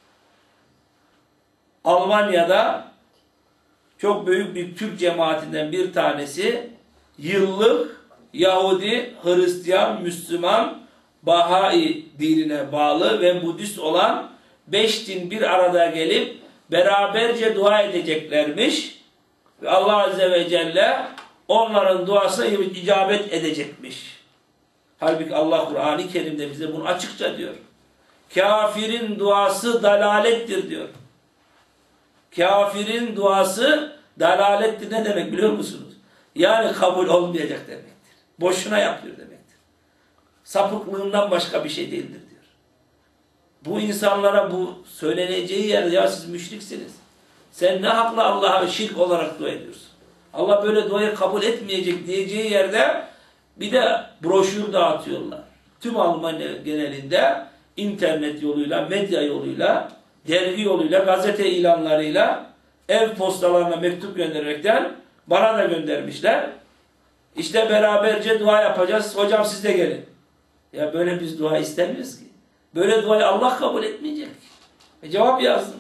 Almanya'da çok büyük bir Türk cemaatinden bir tanesi yıllık Yahudi, Hristiyan, Müslüman, Bahai dinine bağlı ve Budist olan beş din bir arada gelip beraberce dua edeceklermiş. Ve Allah Azze ve Celle onların duasına icabet edecekmiş. Halbuki Allah Kur'an-ı Kerim'de bize bunu açıkça diyor. Kafirin duası dalalettir diyor. Kafirin duası dalalettir ne demek biliyor musunuz? Yani kabul olmayacak demektir. Boşuna yapıyor demektir. Sapıklığından başka bir şey değildir diyor. Bu insanlara bu söyleneceği yerde ya siz müşriksiniz. Sen ne hakla Allah'a şirk olarak dua ediyorsun? Allah böyle duayı kabul etmeyecek diyeceği yerde bir de broşür dağıtıyorlar. Tüm Almanya genelinde internet yoluyla, medya yoluyla, dergi yoluyla, gazete ilanlarıyla, ev postalarına mektup göndererekten bana da göndermişler. İşte beraberce dua yapacağız. Hocam siz de gelin. Ya böyle biz dua istemiyoruz ki. Böyle duayı Allah kabul etmeyecek. E cevap yazdım.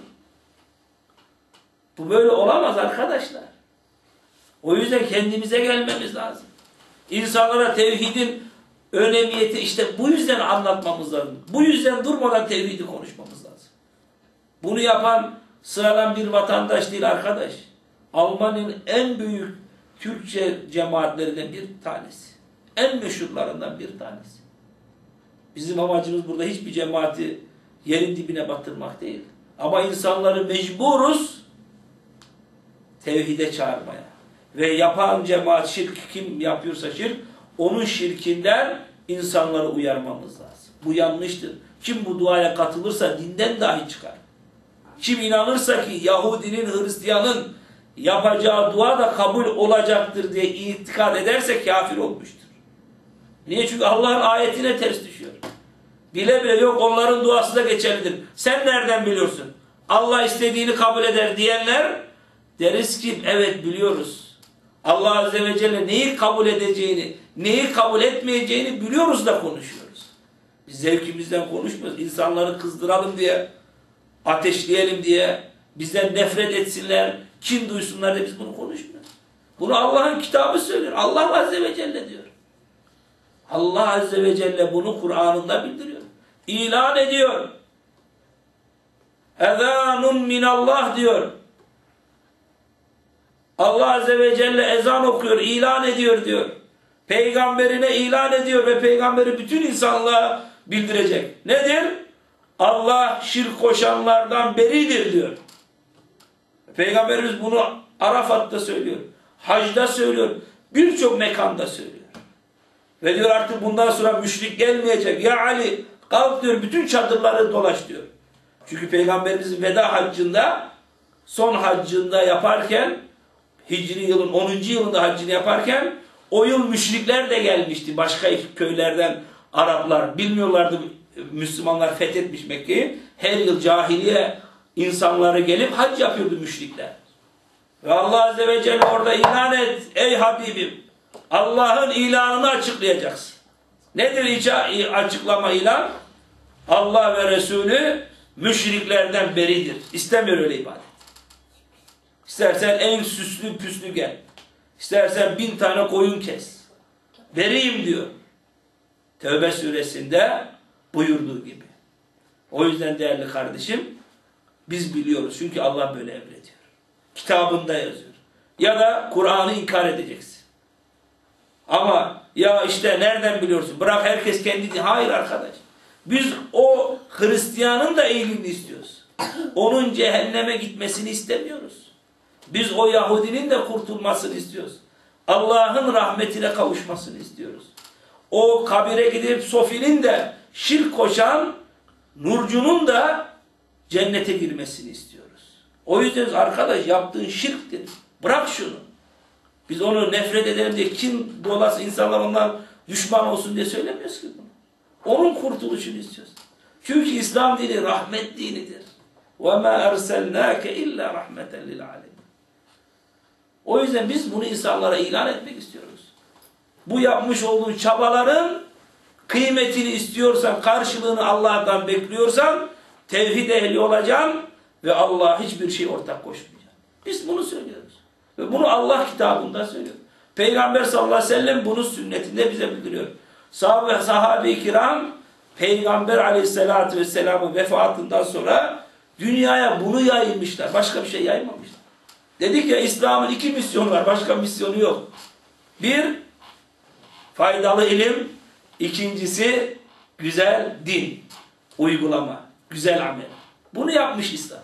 Bu böyle olamaz arkadaşlar. O yüzden kendimize gelmemiz lazım. İnsanlara tevhidin önemiyeti işte bu yüzden anlatmamız lazım. Bu yüzden durmadan tevhidi konuşmamız lazım. Bunu yapan sıradan bir vatandaş değil arkadaş. Almanya'nın en büyük Türkçe cemaatlerinden bir tanesi. En meşhurlarından bir tanesi. Bizim amacımız burada hiçbir cemaati yerin dibine batırmak değil. Ama insanları mecburuz tevhide çağırmaya. Ve yapan cemaat şirk kim yapıyorsa şirk, onun şirkinden insanları uyarmamız lazım. Bu yanlıştır. Kim bu duaya katılırsa dinden dahi çıkar. Kim inanırsa ki Yahudinin, Hristiyanın yapacağı dua da kabul olacaktır diye itikad ederse kafir olmuştur. Niye? Çünkü Allah'ın ayetine ters düşüyor. Bile bile yok onların duası da geçerlidir. Sen nereden biliyorsun? Allah istediğini kabul eder diyenler deriz ki evet biliyoruz. Allah Azze ve Celle neyi kabul edeceğini, neyi kabul etmeyeceğini biliyoruz da konuşuyoruz. Biz zevkimizden konuşmuyoruz. İnsanları kızdıralım diye, ateşleyelim diye, bizden nefret etsinler, kin duysunlar diye biz bunu konuşmuyoruz. Bunu Allah'ın kitabı söylüyor. Allah Azze ve Celle diyor. Allah Azze ve Celle bunu Kur'an'ında bildiriyor. İlan ediyor. Ezanun minallah diyor. Allah Azze ve Celle ezan okuyor, ilan ediyor diyor. Peygamberine ilan ediyor ve peygamberi bütün insanlığa bildirecek. Nedir? Allah şirk koşanlardan beridir diyor. Peygamberimiz bunu Arafat'ta söylüyor. Hacda söylüyor. Birçok mekanda söylüyor. Ve diyor artık bundan sonra müşrik gelmeyecek. Ya Ali kalk diyor, bütün çadırları dolaş diyor. Çünkü Peygamberimizin veda haccında, son haccında yaparken, Hicri yılın onuncu yılında haccını yaparken, o yıl müşrikler de gelmişti. Başka köylerden Araplar. Bilmiyorlardı Müslümanlar fethetmiş Mekke'yi. Her yıl cahiliye insanları gelip hac yapıyordu müşrikler. Ve Allah Azze ve Celle orada ilan et ey Habibim. Allah'ın ilanını açıklayacaksın. Nedir açıklama ilan? Allah ve Resulü müşriklerden beridir. İstemiyor öyle ibadet. İstersen en süslü püslü gel. İstersen bin tane koyun kes. Beriyim diyor. Tevbe suresinde buyurduğu gibi. O yüzden değerli kardeşim, biz biliyoruz. Çünkü Allah böyle emrediyor. Kitabında yazıyor. Ya da Kur'an'ı inkar edeceksin. Ama ya işte nereden biliyorsun? Bırak herkes kendi... Hayır arkadaş. Biz o Hristiyanın da iyiliğini istiyoruz. Onun cehenneme gitmesini istemiyoruz. Biz o Yahudinin de kurtulmasını istiyoruz. Allah'ın rahmetine kavuşmasını istiyoruz. O kabire gidip Sofi'nin de şirk koşan Nurcu'nun da cennete girmesini istiyoruz. O yüzden arkadaş yaptığın şirktir. Bırak şunu. Biz onu nefret edelim diye, kim dolası insanlar ondan düşman olsun diye söylemiyoruz ki bunu. Onun kurtuluşunu istiyoruz. Çünkü İslam dini rahmet dinidir. وَمَا أَرْسَلْنَاكَ اِلَّا رَحْمَةً لِلْعَالَمِينَ. O yüzden biz bunu insanlara ilan etmek istiyoruz. Bu yapmış olduğun çabaların kıymetini istiyorsan, karşılığını Allah'tan bekliyorsan, tevhid ehli olacaksın ve Allah'a hiçbir şey ortak koşmayacaksın. Biz bunu söylüyoruz. Ve bunu Allah kitabında söylüyor. Peygamber sallallahu aleyhi ve sellem bunu sünnetinde bize bildiriyor. Sahabe, sahabe-i kiram Peygamber aleyhissalatü vesselamın vefatından sonra dünyaya bunu yayılmışlar. Başka bir şey yaymamışlar. Dedik ya, İslam'ın iki misyonu var. Başka misyonu yok. Bir, faydalı ilim. İkincisi, güzel din. Uygulama. Güzel amel. Bunu yapmış İslam.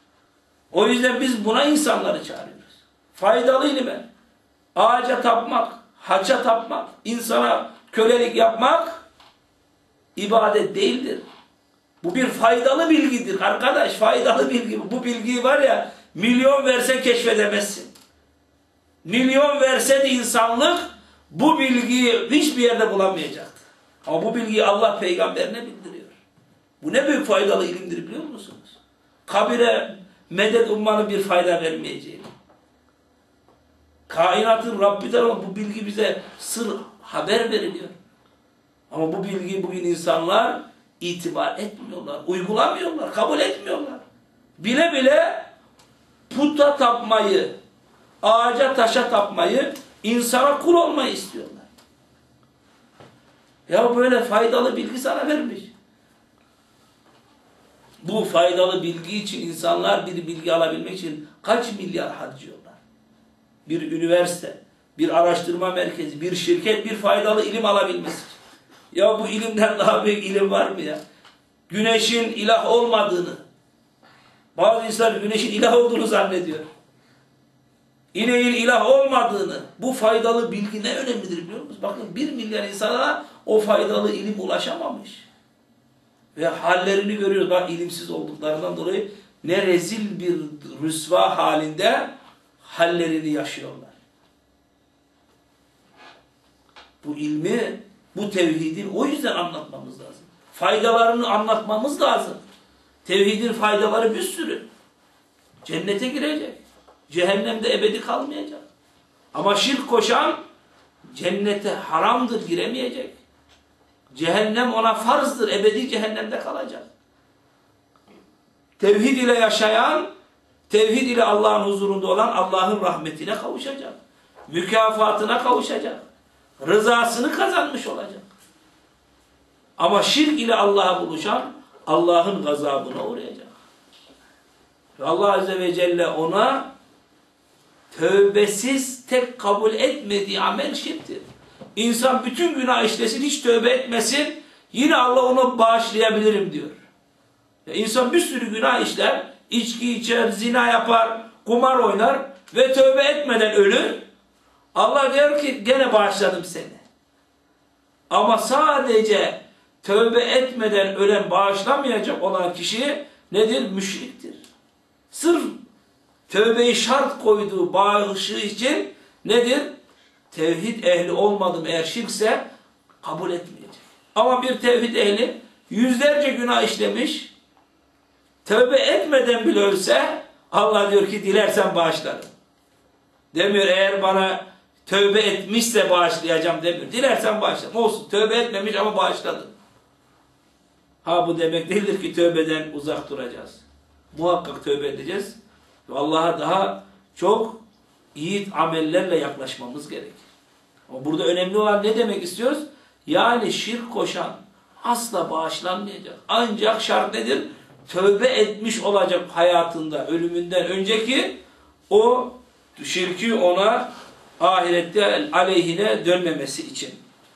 O yüzden biz buna insanları çağırıyoruz. Faydalı ilime. Ağaca tapmak, hacca tapmak, insana kölelik yapmak ibadet değildir. Bu bir faydalı bilgidir arkadaş. Faydalı bilgi. Bu bilgiyi var ya, milyon versen keşfedemezsin. Milyon verse de insanlık bu bilgiyi hiçbir yerde bulamayacaktı. Ama bu bilgiyi Allah peygamberine bildiriyor. Bu ne büyük faydalı ilimdir biliyor musunuz? Kabire medet ummanın bir fayda vermeyeceğini. Kainatın Rabbi tarafından bu bilgi bize sır haber veriliyor. Ama bu bilgiyi bugün insanlar itibar etmiyorlar, uygulamıyorlar, kabul etmiyorlar. Bile bile puta tapmayı, ağaca taşa tapmayı, insana kul olmayı istiyorlar. Ya böyle faydalı bilgi sana vermiş. Bu faydalı bilgi için insanlar bir bilgi alabilmek için kaç milyar harcıyorlar? Bir üniversite, bir araştırma merkezi, bir şirket bir faydalı ilim alabilmesi için. Ya bu ilimden daha büyük ilim var mı ya? Güneşin ilah olmadığını, bazı insanlar güneşin ilah olduğunu zannediyor. İneğin ilah olmadığını, bu faydalı bilgi ne önemlidir biliyor musunuz? Bakın bir milyar insana o faydalı ilim ulaşamamış. Ve hallerini görüyoruz. Bak ilimsiz olduklarından dolayı ne rezil bir rüsva halinde hallerini yaşıyorlar. Bu ilmi, bu tevhidin o yüzden anlatmamız lazım. Faydalarını anlatmamız lazım. Tevhidin faydaları bir sürü. Cennete girecek. Cehennemde ebedi kalmayacak. Ama şirk koşan cennete haramdır, giremeyecek. Cehennem ona farzdır, ebedi cehennemde kalacak. Tevhid ile yaşayan, tevhid ile Allah'ın huzurunda olan Allah'ın rahmetine kavuşacak. mükafatına kavuşacak. Rızasını kazanmış olacak. Ama şirk ile Allah'a buluşan Allah'ın gazabına uğrayacak. Ve Allah Azze ve Celle ona tövbesiz tek kabul etmediği amel şirktir. İnsan bütün günah işlesin, hiç tövbe etmesin, yine Allah onu bağışlayabilirim diyor. Ya insan bir sürü günah işler, içki içer, zina yapar, kumar oynar ve tövbe etmeden ölür. Allah diyor ki gene bağışladım seni. Ama sadece tövbe etmeden ölen, bağışlamayacak olan kişi nedir? Müşriktir. Sırf tövbeyi şart koyduğu bağışı için nedir? Tevhid ehli olmadım eğer şirkse kabul etmeyecek. Ama bir tevhid ehli yüzlerce günah işlemiş, tövbe etmeden bile ölse Allah diyor ki dilersen bağışlarım. Demiyor eğer bana tövbe etmişse bağışlayacağım demiyor. Dilersen bağışlarım. Olsun tövbe etmemiş ama bağışladım. Ha bu demek değildir ki tövbeden uzak duracağız. Muhakkak tövbe edeceğiz. Ve Allah'a daha çok iyi amellerle yaklaşmamız gerekir. Ama burada önemli olan ne demek istiyoruz? Yani şirk koşan asla bağışlanmayacak. Ancak şart nedir? Tövbe etmiş olacak hayatında, ölümünden önceki o şirki ona ahirette aleyhine dönmemesi için.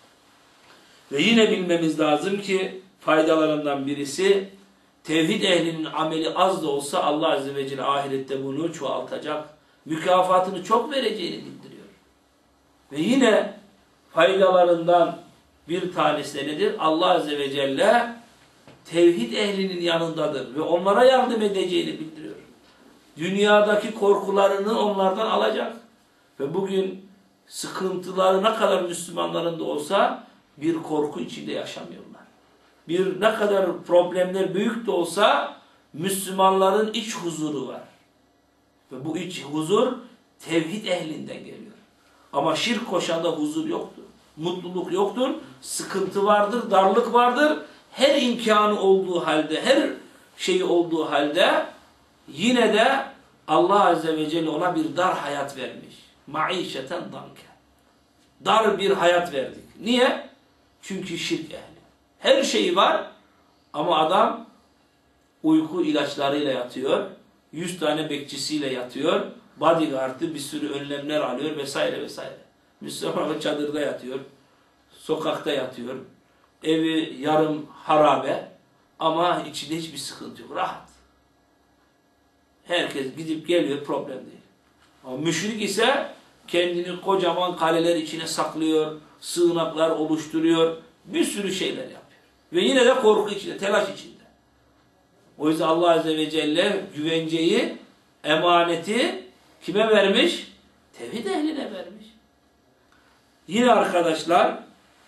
Ve yine bilmemiz lazım ki faydalarından birisi tevhid ehlinin ameli az da olsa Allah Azze ve Celle ahirette bunu çoğaltacak. Mükafatını çok vereceğini bildiriyor. Ve yine faydalarından bir tanesi nedir? Allah Azze ve Celle tevhid ehlinin yanındadır ve onlara yardım edeceğini bildiriyor. Dünyadaki korkularını onlardan alacak. Ve bugün sıkıntıları ne kadar Müslümanların da olsa bir korku içinde yaşamıyorlar. Bir ne kadar problemler büyük de olsa Müslümanların iç huzuru var. Ve bu iç huzur tevhid ehlinden geliyor. Ama şirk koşanda huzur yoktur. Mutluluk yoktur. Sıkıntı vardır, darlık vardır. Her imkanı olduğu halde, her şeyi olduğu halde yine de Allah Azze ve Celle ona bir dar hayat vermiş. Maişeten danke. Dar bir hayat verdik. Niye? Çünkü şirk ehli. Her şeyi var ama adam uyku ilaçlarıyla yatıyor. Yüz tane bekçisiyle yatıyor. Bodyguard'ı bir sürü önlemler alıyor vesaire vesaire. Müslüman çadırda yatıyor. Sokakta yatıyor. Evi yarım harabe ama içinde hiçbir sıkıntı yok. Rahat. Herkes gidip geliyor, problem değil. Ama müşrik ise kendini kocaman kaleler içine saklıyor, sığınaklar oluşturuyor, bir sürü şeyler yapıyor. Ve yine de korku içinde, telaş içinde. O yüzden Allah Azze ve Celle güvenceyi, emaneti kime vermiş? Tevhid ehline vermiş. Yine arkadaşlar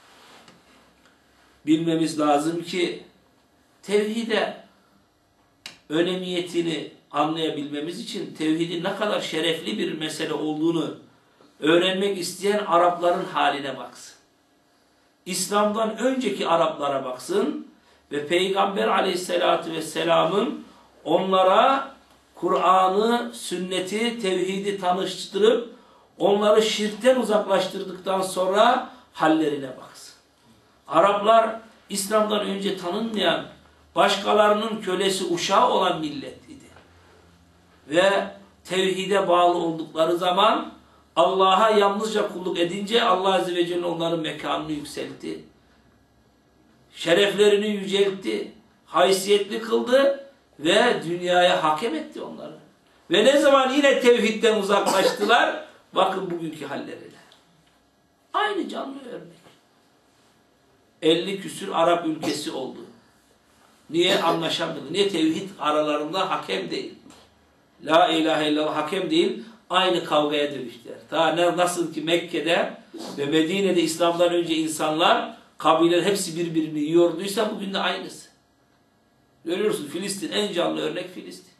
bilmemiz lazım ki tevhide önemiyetini anlayabilmemiz için tevhidin ne kadar şerefli bir mesele olduğunu öğrenmek isteyen Arapların haline baksın. İslam'dan önceki Araplara baksın ve Peygamber Aleyhisselatü Vesselam'ın onlara Kur'an'ı, sünneti, tevhidi tanıştırıp onları şirkten uzaklaştırdıktan sonra hallerine baksın. Araplar İslam'dan önce tanınmayan, başkalarının kölesi, uşağı olan millet idi. Ve tevhide bağlı oldukları zaman Allah'a yalnızca kulluk edince Allah Azze ve Celle onların mekanını yükseltti. Şereflerini yüceltti. Haysiyetli kıldı ve dünyaya hakem etti onları. Ve ne zaman yine tevhidden uzaklaştılar, bakın bugünkü hallerine. Aynı canlı örnek. elli küsür Arap ülkesi oldu. Niye anlaşamadı? Niye tevhid aralarında hakem değil? La ilahe illallah hakem değil. Aynı kavgaya dönüştüler. Ta nasıl ki Mekke'de ve Medine'de İslam'dan önce insanlar, kabileler hepsi birbirini yiyorduysa bugün de aynısı. Görüyorsun Filistin en canlı örnek Filistin.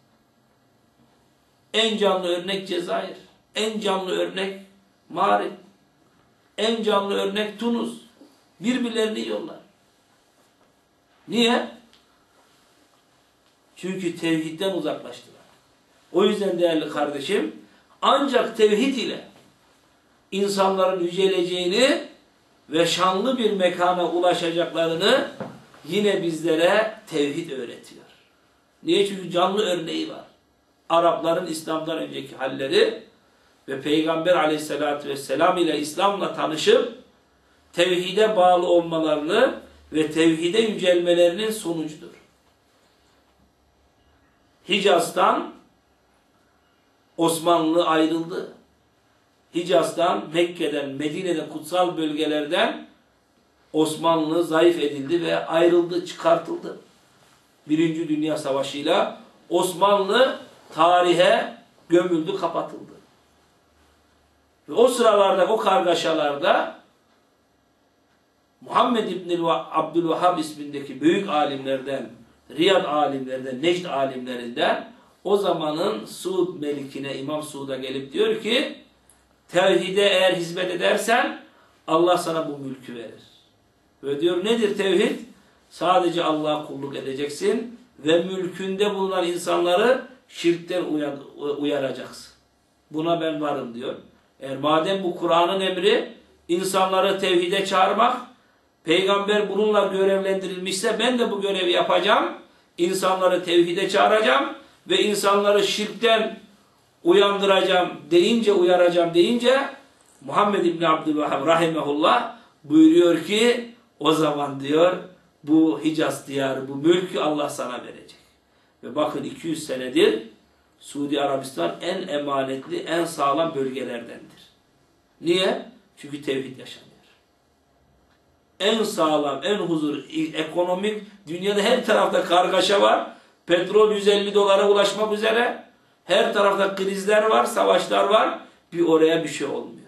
En canlı örnek Cezayir. En canlı örnek Mağrib. En canlı örnek Tunus. Birbirlerini yiyorlar. Niye? Çünkü tevhidden uzaklaştılar. O yüzden değerli kardeşim, ancak tevhid ile insanların yüceleceğini ve şanlı bir mekana ulaşacaklarını yine bizlere tevhid öğretiyor. Niye? Çünkü canlı örneği var. Arapların İslam'dan önceki halleri ve Peygamber aleyhissalatü vesselam ile İslam'la tanışıp tevhide bağlı olmalarını ve tevhide yücelmelerinin sonucudur. Hicaz'dan Osmanlı ayrıldı. Hicaz'dan, Mekke'den, Medine'den, kutsal bölgelerden Osmanlı zayıf edildi ve ayrıldı, çıkartıldı. Birinci Dünya Savaşı'yla Osmanlı tarihe gömüldü, kapatıldı. Ve o sıralarda, o kargaşalarda Muhammed İbn Abdülvehhab ismindeki büyük alimlerden, Riyad alimlerinden, Necd alimlerinden o zamanın Suud Melikine, İmam Suud'a gelip diyor ki tevhide eğer hizmet edersen Allah sana bu mülkü verir. Ve diyor nedir tevhid? Sadece Allah'a kulluk edeceksin ve mülkünde bulunan insanları şirkten uyaracaksın. Buna ben varım diyor. Eğer madem bu Kur'an'ın emri insanları tevhide çağırmak, peygamber bununla görevlendirilmişse ben de bu görevi yapacağım. İnsanları tevhide çağıracağım ve insanları şirkten uyandıracağım deyince, uyaracağım deyince Muhammed İbn Abdülvehhab rahimehullah buyuruyor ki o zaman diyor bu Hicaz diyarı, bu mülkü Allah sana verecek. Ve bakın iki yüz senedir Suudi Arabistan en emanetli, en sağlam bölgelerdendir. Niye? Çünkü tevhid yaşanıyor. En sağlam, en huzur, ekonomik, dünyada her tarafta kargaşa var. Petrol yüz elli dolara ulaşmak üzere. Her tarafta krizler var, savaşlar var. Bir oraya bir şey olmuyor.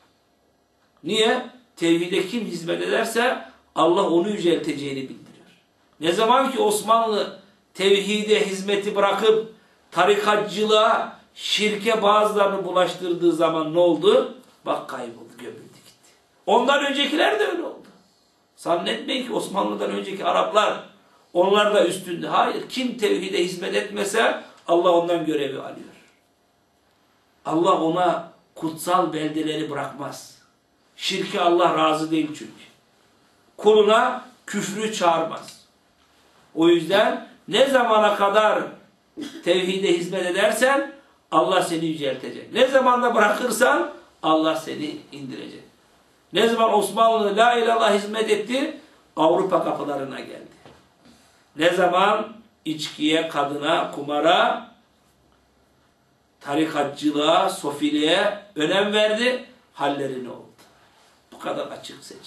Niye? Tevhide kim hizmet ederse Allah onu yücelteceğini bildiriyor. Ne zaman ki Osmanlı tevhide hizmeti bırakıp tarikatçılığa, şirke bazılarını bulaştırdığı zaman ne oldu? Bak kayboldu, gömüldü gitti. Ondan öncekiler de öyle oldu. Zannetmeyin ki Osmanlı'dan önceki Araplar onlar da üstünde. Hayır. Kim tevhide hizmet etmese Allah ondan görevi alıyor. Allah ona kutsal beldeleri bırakmaz. Şirki Allah razı değil çünkü. Kuluna küfrü çağırmaz. O yüzden ne zamana kadar tevhide hizmet edersen Allah seni yüceltecek. Ne zaman da bırakırsan Allah seni indirecek. Ne zaman Osmanlı la ilahe illallah hizmet etti? Avrupa kapılarına geldi. Ne zaman içkiye, kadına, kumara, tarikatçılığa, sofiliğe önem verdi? Halleri ne oldu? Bu kadar açık seçim.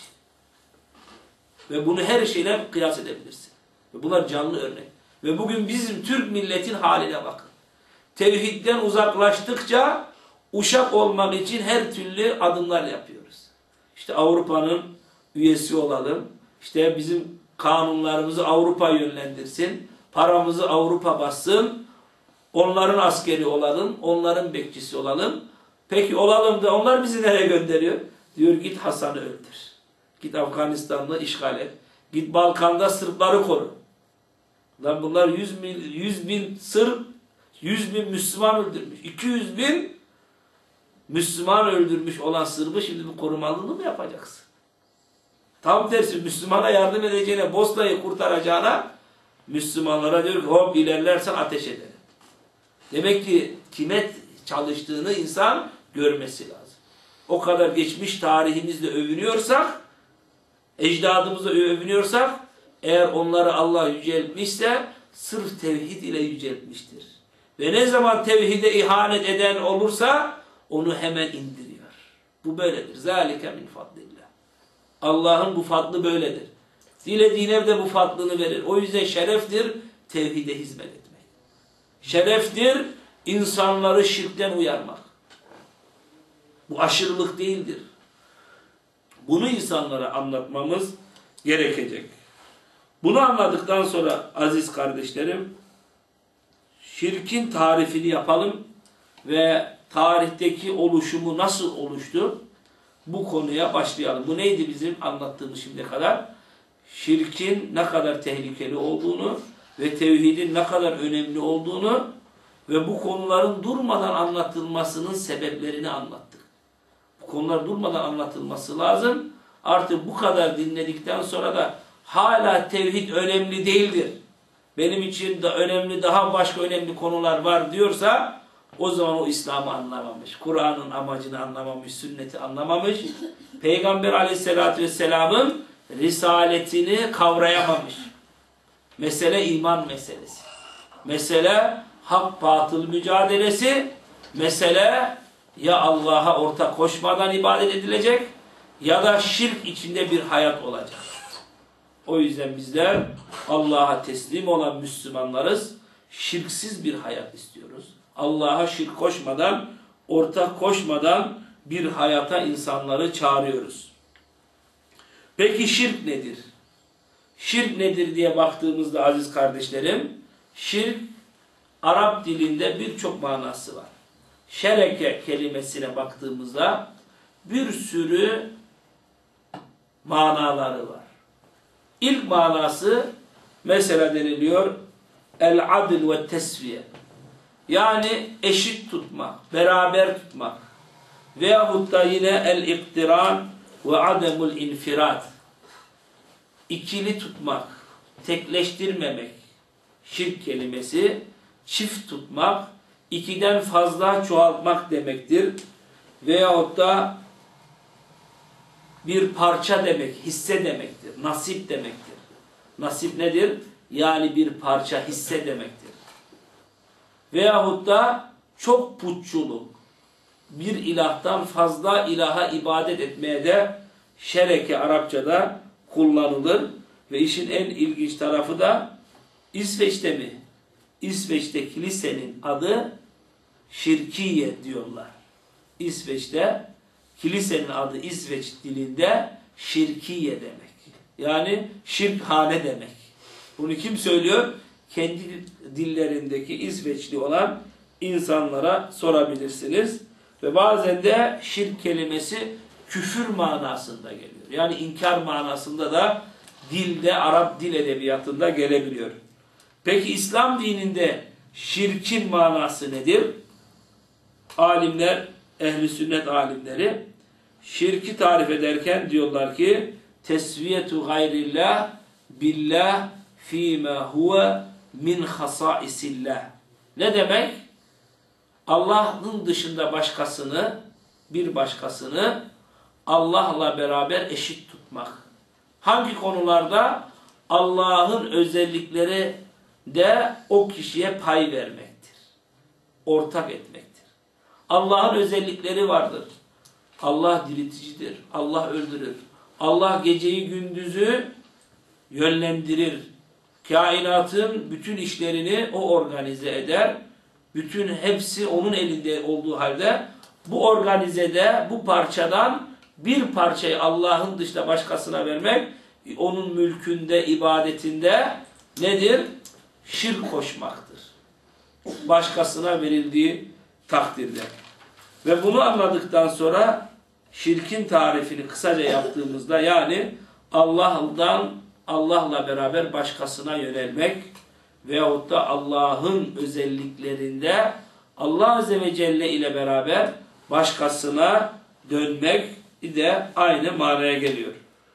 Ve bunu her şeyle kıyas edebilirsin. Ve bunlar canlı örnek. Ve bugün bizim Türk milletin haline bakın. Tevhidden uzaklaştıkça uşak olmak için her türlü adımlar yapıyoruz. İşte Avrupa'nın üyesi olalım. İşte bizim kanunlarımızı Avrupa yönlendirsin. Paramızı Avrupa bassın. Onların askeri olalım. Onların bekçisi olalım. Peki olalım da onlar bizi nereye gönderiyor? Diyor git Hasan'ı öldür. Git Afganistan'ı işgal et. Git Balkan'da Sırpları koru. Lan bunlar yüz bin, yüz bin Sırp, yüz bin Müslüman öldürmüş. iki yüz bin Müslüman öldürmüş olan Sırp'ı şimdi bu korumalılığını mı yapacaksın? Tam tersi Müslümana yardım edeceğine, Bosna'yı kurtaracağına Müslümanlara diyor ki hop ilerlersen ateş ederim. Demek ki kime çalıştığını insan görmesi lazım. O kadar geçmiş tarihimizle övünüyorsak, ecdadımızla övünüyorsak, eğer onları Allah yüceltmişse sırf tevhid ile yüceltmiştir. Ve ne zaman tevhide ihanet eden olursa onu hemen indiriyor. Bu böyledir. Zalike min fadlillah. Allah'ın bu fadlı böyledir. Dilediğine de bu fadlını verir. O yüzden şereftir tevhide hizmet etmek. Şereftir insanları şirkten uyarmak. Bu aşırılık değildir. Bunu insanlara anlatmamız gerekecek. Bunu anladıktan sonra aziz kardeşlerim, şirkin tarifini yapalım ve tarihteki oluşumu nasıl oluştu? Bu konuya başlayalım. Bu neydi bizim anlattığımız şimdiye kadar? Şirkin ne kadar tehlikeli olduğunu ve tevhidin ne kadar önemli olduğunu ve bu konuların durmadan anlatılmasının sebeplerini anlattık. Bu Bu konular durmadan anlatılması lazım. Artık bu kadar dinledikten sonra da hala tevhid önemli değildir, benim için de önemli, daha başka önemli konular var diyorsa o zaman o İslam'ı anlamamış, Kur'an'ın amacını anlamamış, sünneti anlamamış, Peygamber Aleyhisselatü Vesselam'ın risaletini kavrayamamış. Mesele iman meselesi. Mesele hak batıl mücadelesi. Mesele ya Allah'a ortak koşmadan ibadet edilecek ya da şirk içinde bir hayat olacak. O yüzden bizler Allah'a teslim olan Müslümanlarız. Şirksiz bir hayat istiyoruz. Allah'a şirk koşmadan, ortak koşmadan bir hayata insanları çağırıyoruz. Peki şirk nedir? Şirk nedir diye baktığımızda aziz kardeşlerim, şirk Arap dilinde birçok manası var. Şereke kelimesine baktığımızda bir sürü manaları var. İlk manası mesela deniliyor el-adl ve tesviye. Yani eşit tutmak, beraber tutmak. Veyahut da yine el-iktiran ve ademul infirat. İkili tutmak, tekleştirmemek. Şirk kelimesi çift tutmak, ikiden fazla çoğaltmak demektir. Veyahut da bir parça demek, hisse demektir. Nasip demektir. Nasip nedir? Yani bir parça, hisse demektir. Veyahut da çok putçuluk. Bir ilahtan fazla ilaha ibadet etmeye de şereke Arapçada kullanılır. Ve işin en ilginç tarafı da İsveç'te mi? İsveç'te kilisenin adı Şirkiye diyorlar. İsveç'te kilisenin adı İsveç dilinde Şirkiye demek. Yani şirkhane demek. Bunu kim söylüyor? Kendi dillerindeki İsveçli olan insanlara sorabilirsiniz. Ve bazen de şirk kelimesi küfür manasında geliyor. Yani inkar manasında da dilde, Arap dil edebiyatında gelebiliyor. Peki İslam dininde şirkin manası nedir? Alimler, ehli sünnet alimleri şirki tarif ederken diyorlar ki tesviyetu gayrillah billah fîmâ huve min hasaisillah. Ne demek? Allah'ın dışında başkasını, bir başkasını Allah'la beraber eşit tutmak. Hangi konularda? Allah'ın özellikleri de o kişiye pay vermektir. Ortak etmektir. Allah'ın özellikleri vardır. Allah dirilticidir. Allah öldürür. Allah geceyi gündüzü yönlendirir. Kainatın bütün işlerini o organize eder. Bütün hepsi onun elinde olduğu halde bu organizede, bu parçadan bir parçayı Allah'ın dışında başkasına vermek, onun mülkünde, ibadetinde nedir? Şirk koşmaktır. Başkasına verildiği takdirde. Ve bunu anladıktan sonra şirkin tarifini kısaca yaptığımızda yani Allah'dan, Allah'la beraber başkasına yönelmek veyahut da Allah'ın özelliklerinde Allah Azze ve Celle ile beraber başkasına dönmek de aynı manaya geliyor.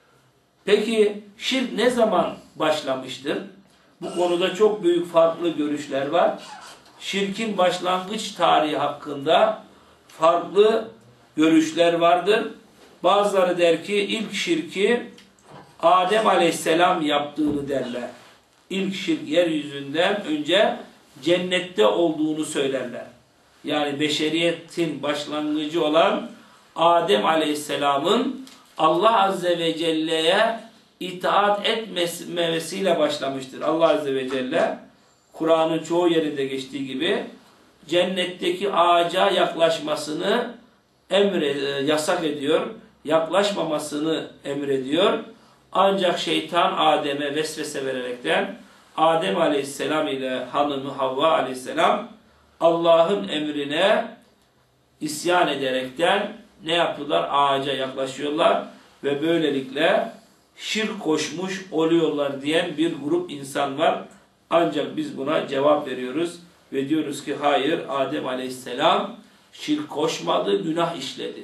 Peki şirk ne zaman başlamıştır? Bu konuda çok büyük farklı görüşler var. Şirkin başlangıç tarihi hakkında farklı görüşler vardır. Bazıları der ki ilk şirki Adem Aleyhisselam yaptığını derler. İlk şirk yeryüzünden önce cennette olduğunu söylerler. Yani beşeriyetin başlangıcı olan Adem Aleyhisselam'ın Allah Azze ve Celle'ye itaat etmesiyle başlamıştır. Allah Azze ve Celle Kur'an'ın çoğu yerinde geçtiği gibi cennetteki ağaca yaklaşmasını emre, yasak ediyor. Yaklaşmamasını emrediyor. Ancak şeytan Adem'e vesvese vererekten Adem Aleyhisselam ile hanımı Havva Aleyhisselam Allah'ın emrine isyan ederekten ne yaptılar? Ağaca yaklaşıyorlar ve böylelikle şirk koşmuş oluyorlar diyen bir grup insan var. Ancak biz buna cevap veriyoruz ve diyoruz ki hayır, Adem Aleyhisselam şirk koşmadı, günah işledi.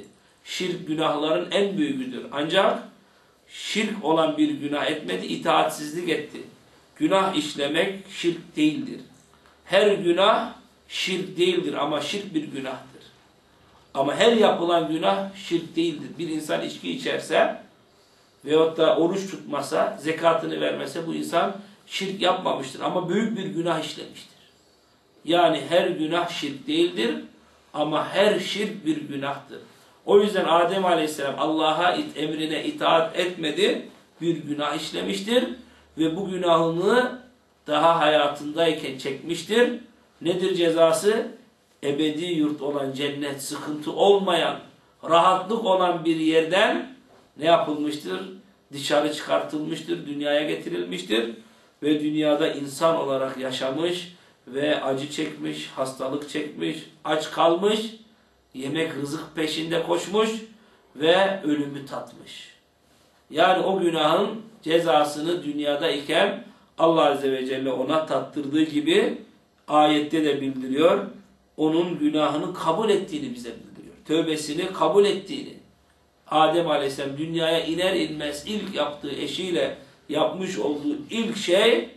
şirk günahların en büyüğüdür. Ancak şirk olan bir günah etmedi, itaatsizlik etti. Günah işlemek şirk değildir. Her günah şirk değildir ama şirk bir günahtır. Ama her yapılan günah şirk değildir. Bir insan içki içerse veyahut da oruç tutmasa, zekatını vermese bu insan şirk yapmamıştır ama büyük bir günah işlemiştir. Yani her günah şirk değildir ama her şirk bir günahtır. O yüzden Adem Aleyhisselam Allah'a emrine itaat etmedi, bir günah işlemiştir ve bu günahını daha hayatındayken çekmiştir. Nedir cezası? Ebedi yurt olan cennet, sıkıntı olmayan, rahatlık olan bir yerden ne yapılmıştır? Dışarı çıkartılmıştır, dünyaya getirilmiştir ve dünyada insan olarak yaşamış ve acı çekmiş, hastalık çekmiş, aç kalmış, yemek rızık peşinde koşmuş ve ölümü tatmış. Yani o günahın cezasını dünyadayken Allah Azze ve Celle ona tattırdığı gibi ayette de bildiriyor. Onun günahını kabul ettiğini bize bildiriyor. Tövbesini kabul ettiğini. Adem Aleyhisselam dünyaya iner inmez ilk yaptığı eşiyle yapmış olduğu ilk şey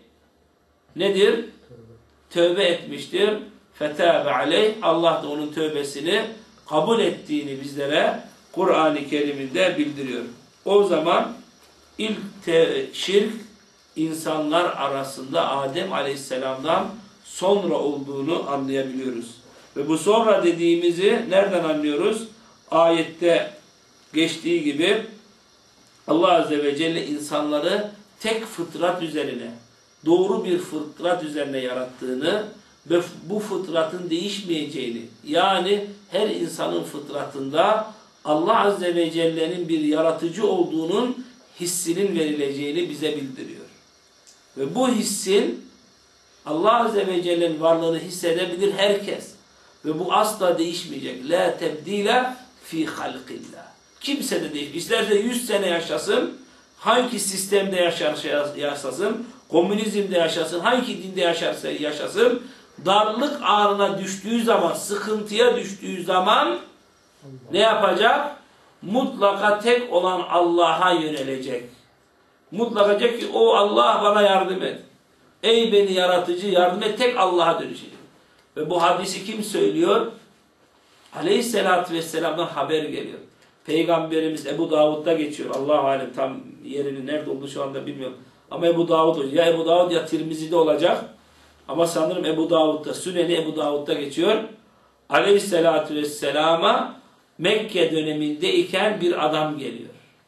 nedir? Tövbe etmiştir. Fetâbe aleyh. Allah da onun tövbesini kabul ettiğini bizlere Kur'an-ı Kerim'inde bildiriyor. O zaman ilk şirk insanlar arasında Adem Aleyhisselam'dan sonra olduğunu anlayabiliyoruz. Ve bu sonra dediğimizi nereden anlıyoruz? Ayette geçtiği gibi Allah Azze ve Celle insanları tek fıtrat üzerine, doğru bir fıtrat üzerine yarattığını ve bu fıtratın değişmeyeceğini, yani her insanın fıtratında Allah Azze ve Celle'nin bir yaratıcı olduğunun hissinin verileceğini bize bildiriyor. Ve bu hissin Allah Azze ve Celle'nin varlığını hissedebilir herkes. Ve bu asla değişmeyecek. La tebdile fi halqillah. Kimse de değil. İsterse yüz sene yaşasın, hangi sistemde yaşarsa yaşasın, komünizmde yaşasın, hangi dinde yaşarsa yaşasın, darlık anına düştüğü zaman, sıkıntıya düştüğü zaman ne yapacak? Mutlaka tek olan Allah'a yönelecek. Mutlaka diyecek ki o Allah bana yardım et. Ey beni yaratıcı yardım et, tek Allah'a dönüşecek. Ve bu hadisi kim söylüyor? Aleyhisselatü Vesselam'dan haber geliyor. Peygamberimiz Ebu Davud'da geçiyor. Allah-u Alem tam yerinin nerede olduğunu şu anda bilmiyorum. Ama Ebu Davud, ya Ebu Davud ya Tirmizi'de olacak. Ama sanırım Ebu Davud'da, Süneni Ebu Davud'da geçiyor. Aleyhisselatü Vesselam'a Mekke dönemindeyken bir adam geliyor.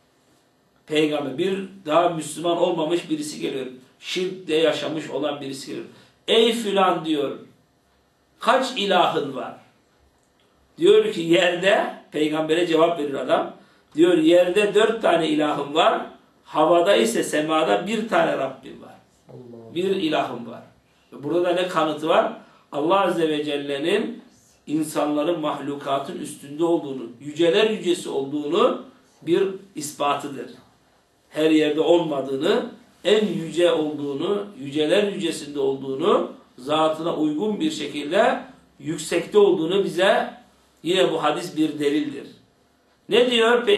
Peygamber, bir daha Müslüman olmamış birisi geliyor. Şirkte yaşamış olan birisi geliyor. Ey filan diyor, kaç ilahın var? Diyor ki yerde, peygambere cevap verir adam. Diyor yerde dört tane ilahım var. Havada ise semada bir tane Rabbim var. Allah. Bir ilahım var. Burada da ne kanıtı var? Allah Azze ve Celle'nin insanların, mahlukatın üstünde olduğunu, yüceler yücesi olduğunu bir ispatıdır. Her yerde olmadığını, en yüce olduğunu, yüceler yücesinde olduğunu, zatına uygun bir şekilde yüksekte olduğunu bize yine bu hadis bir delildir. Ne diyor?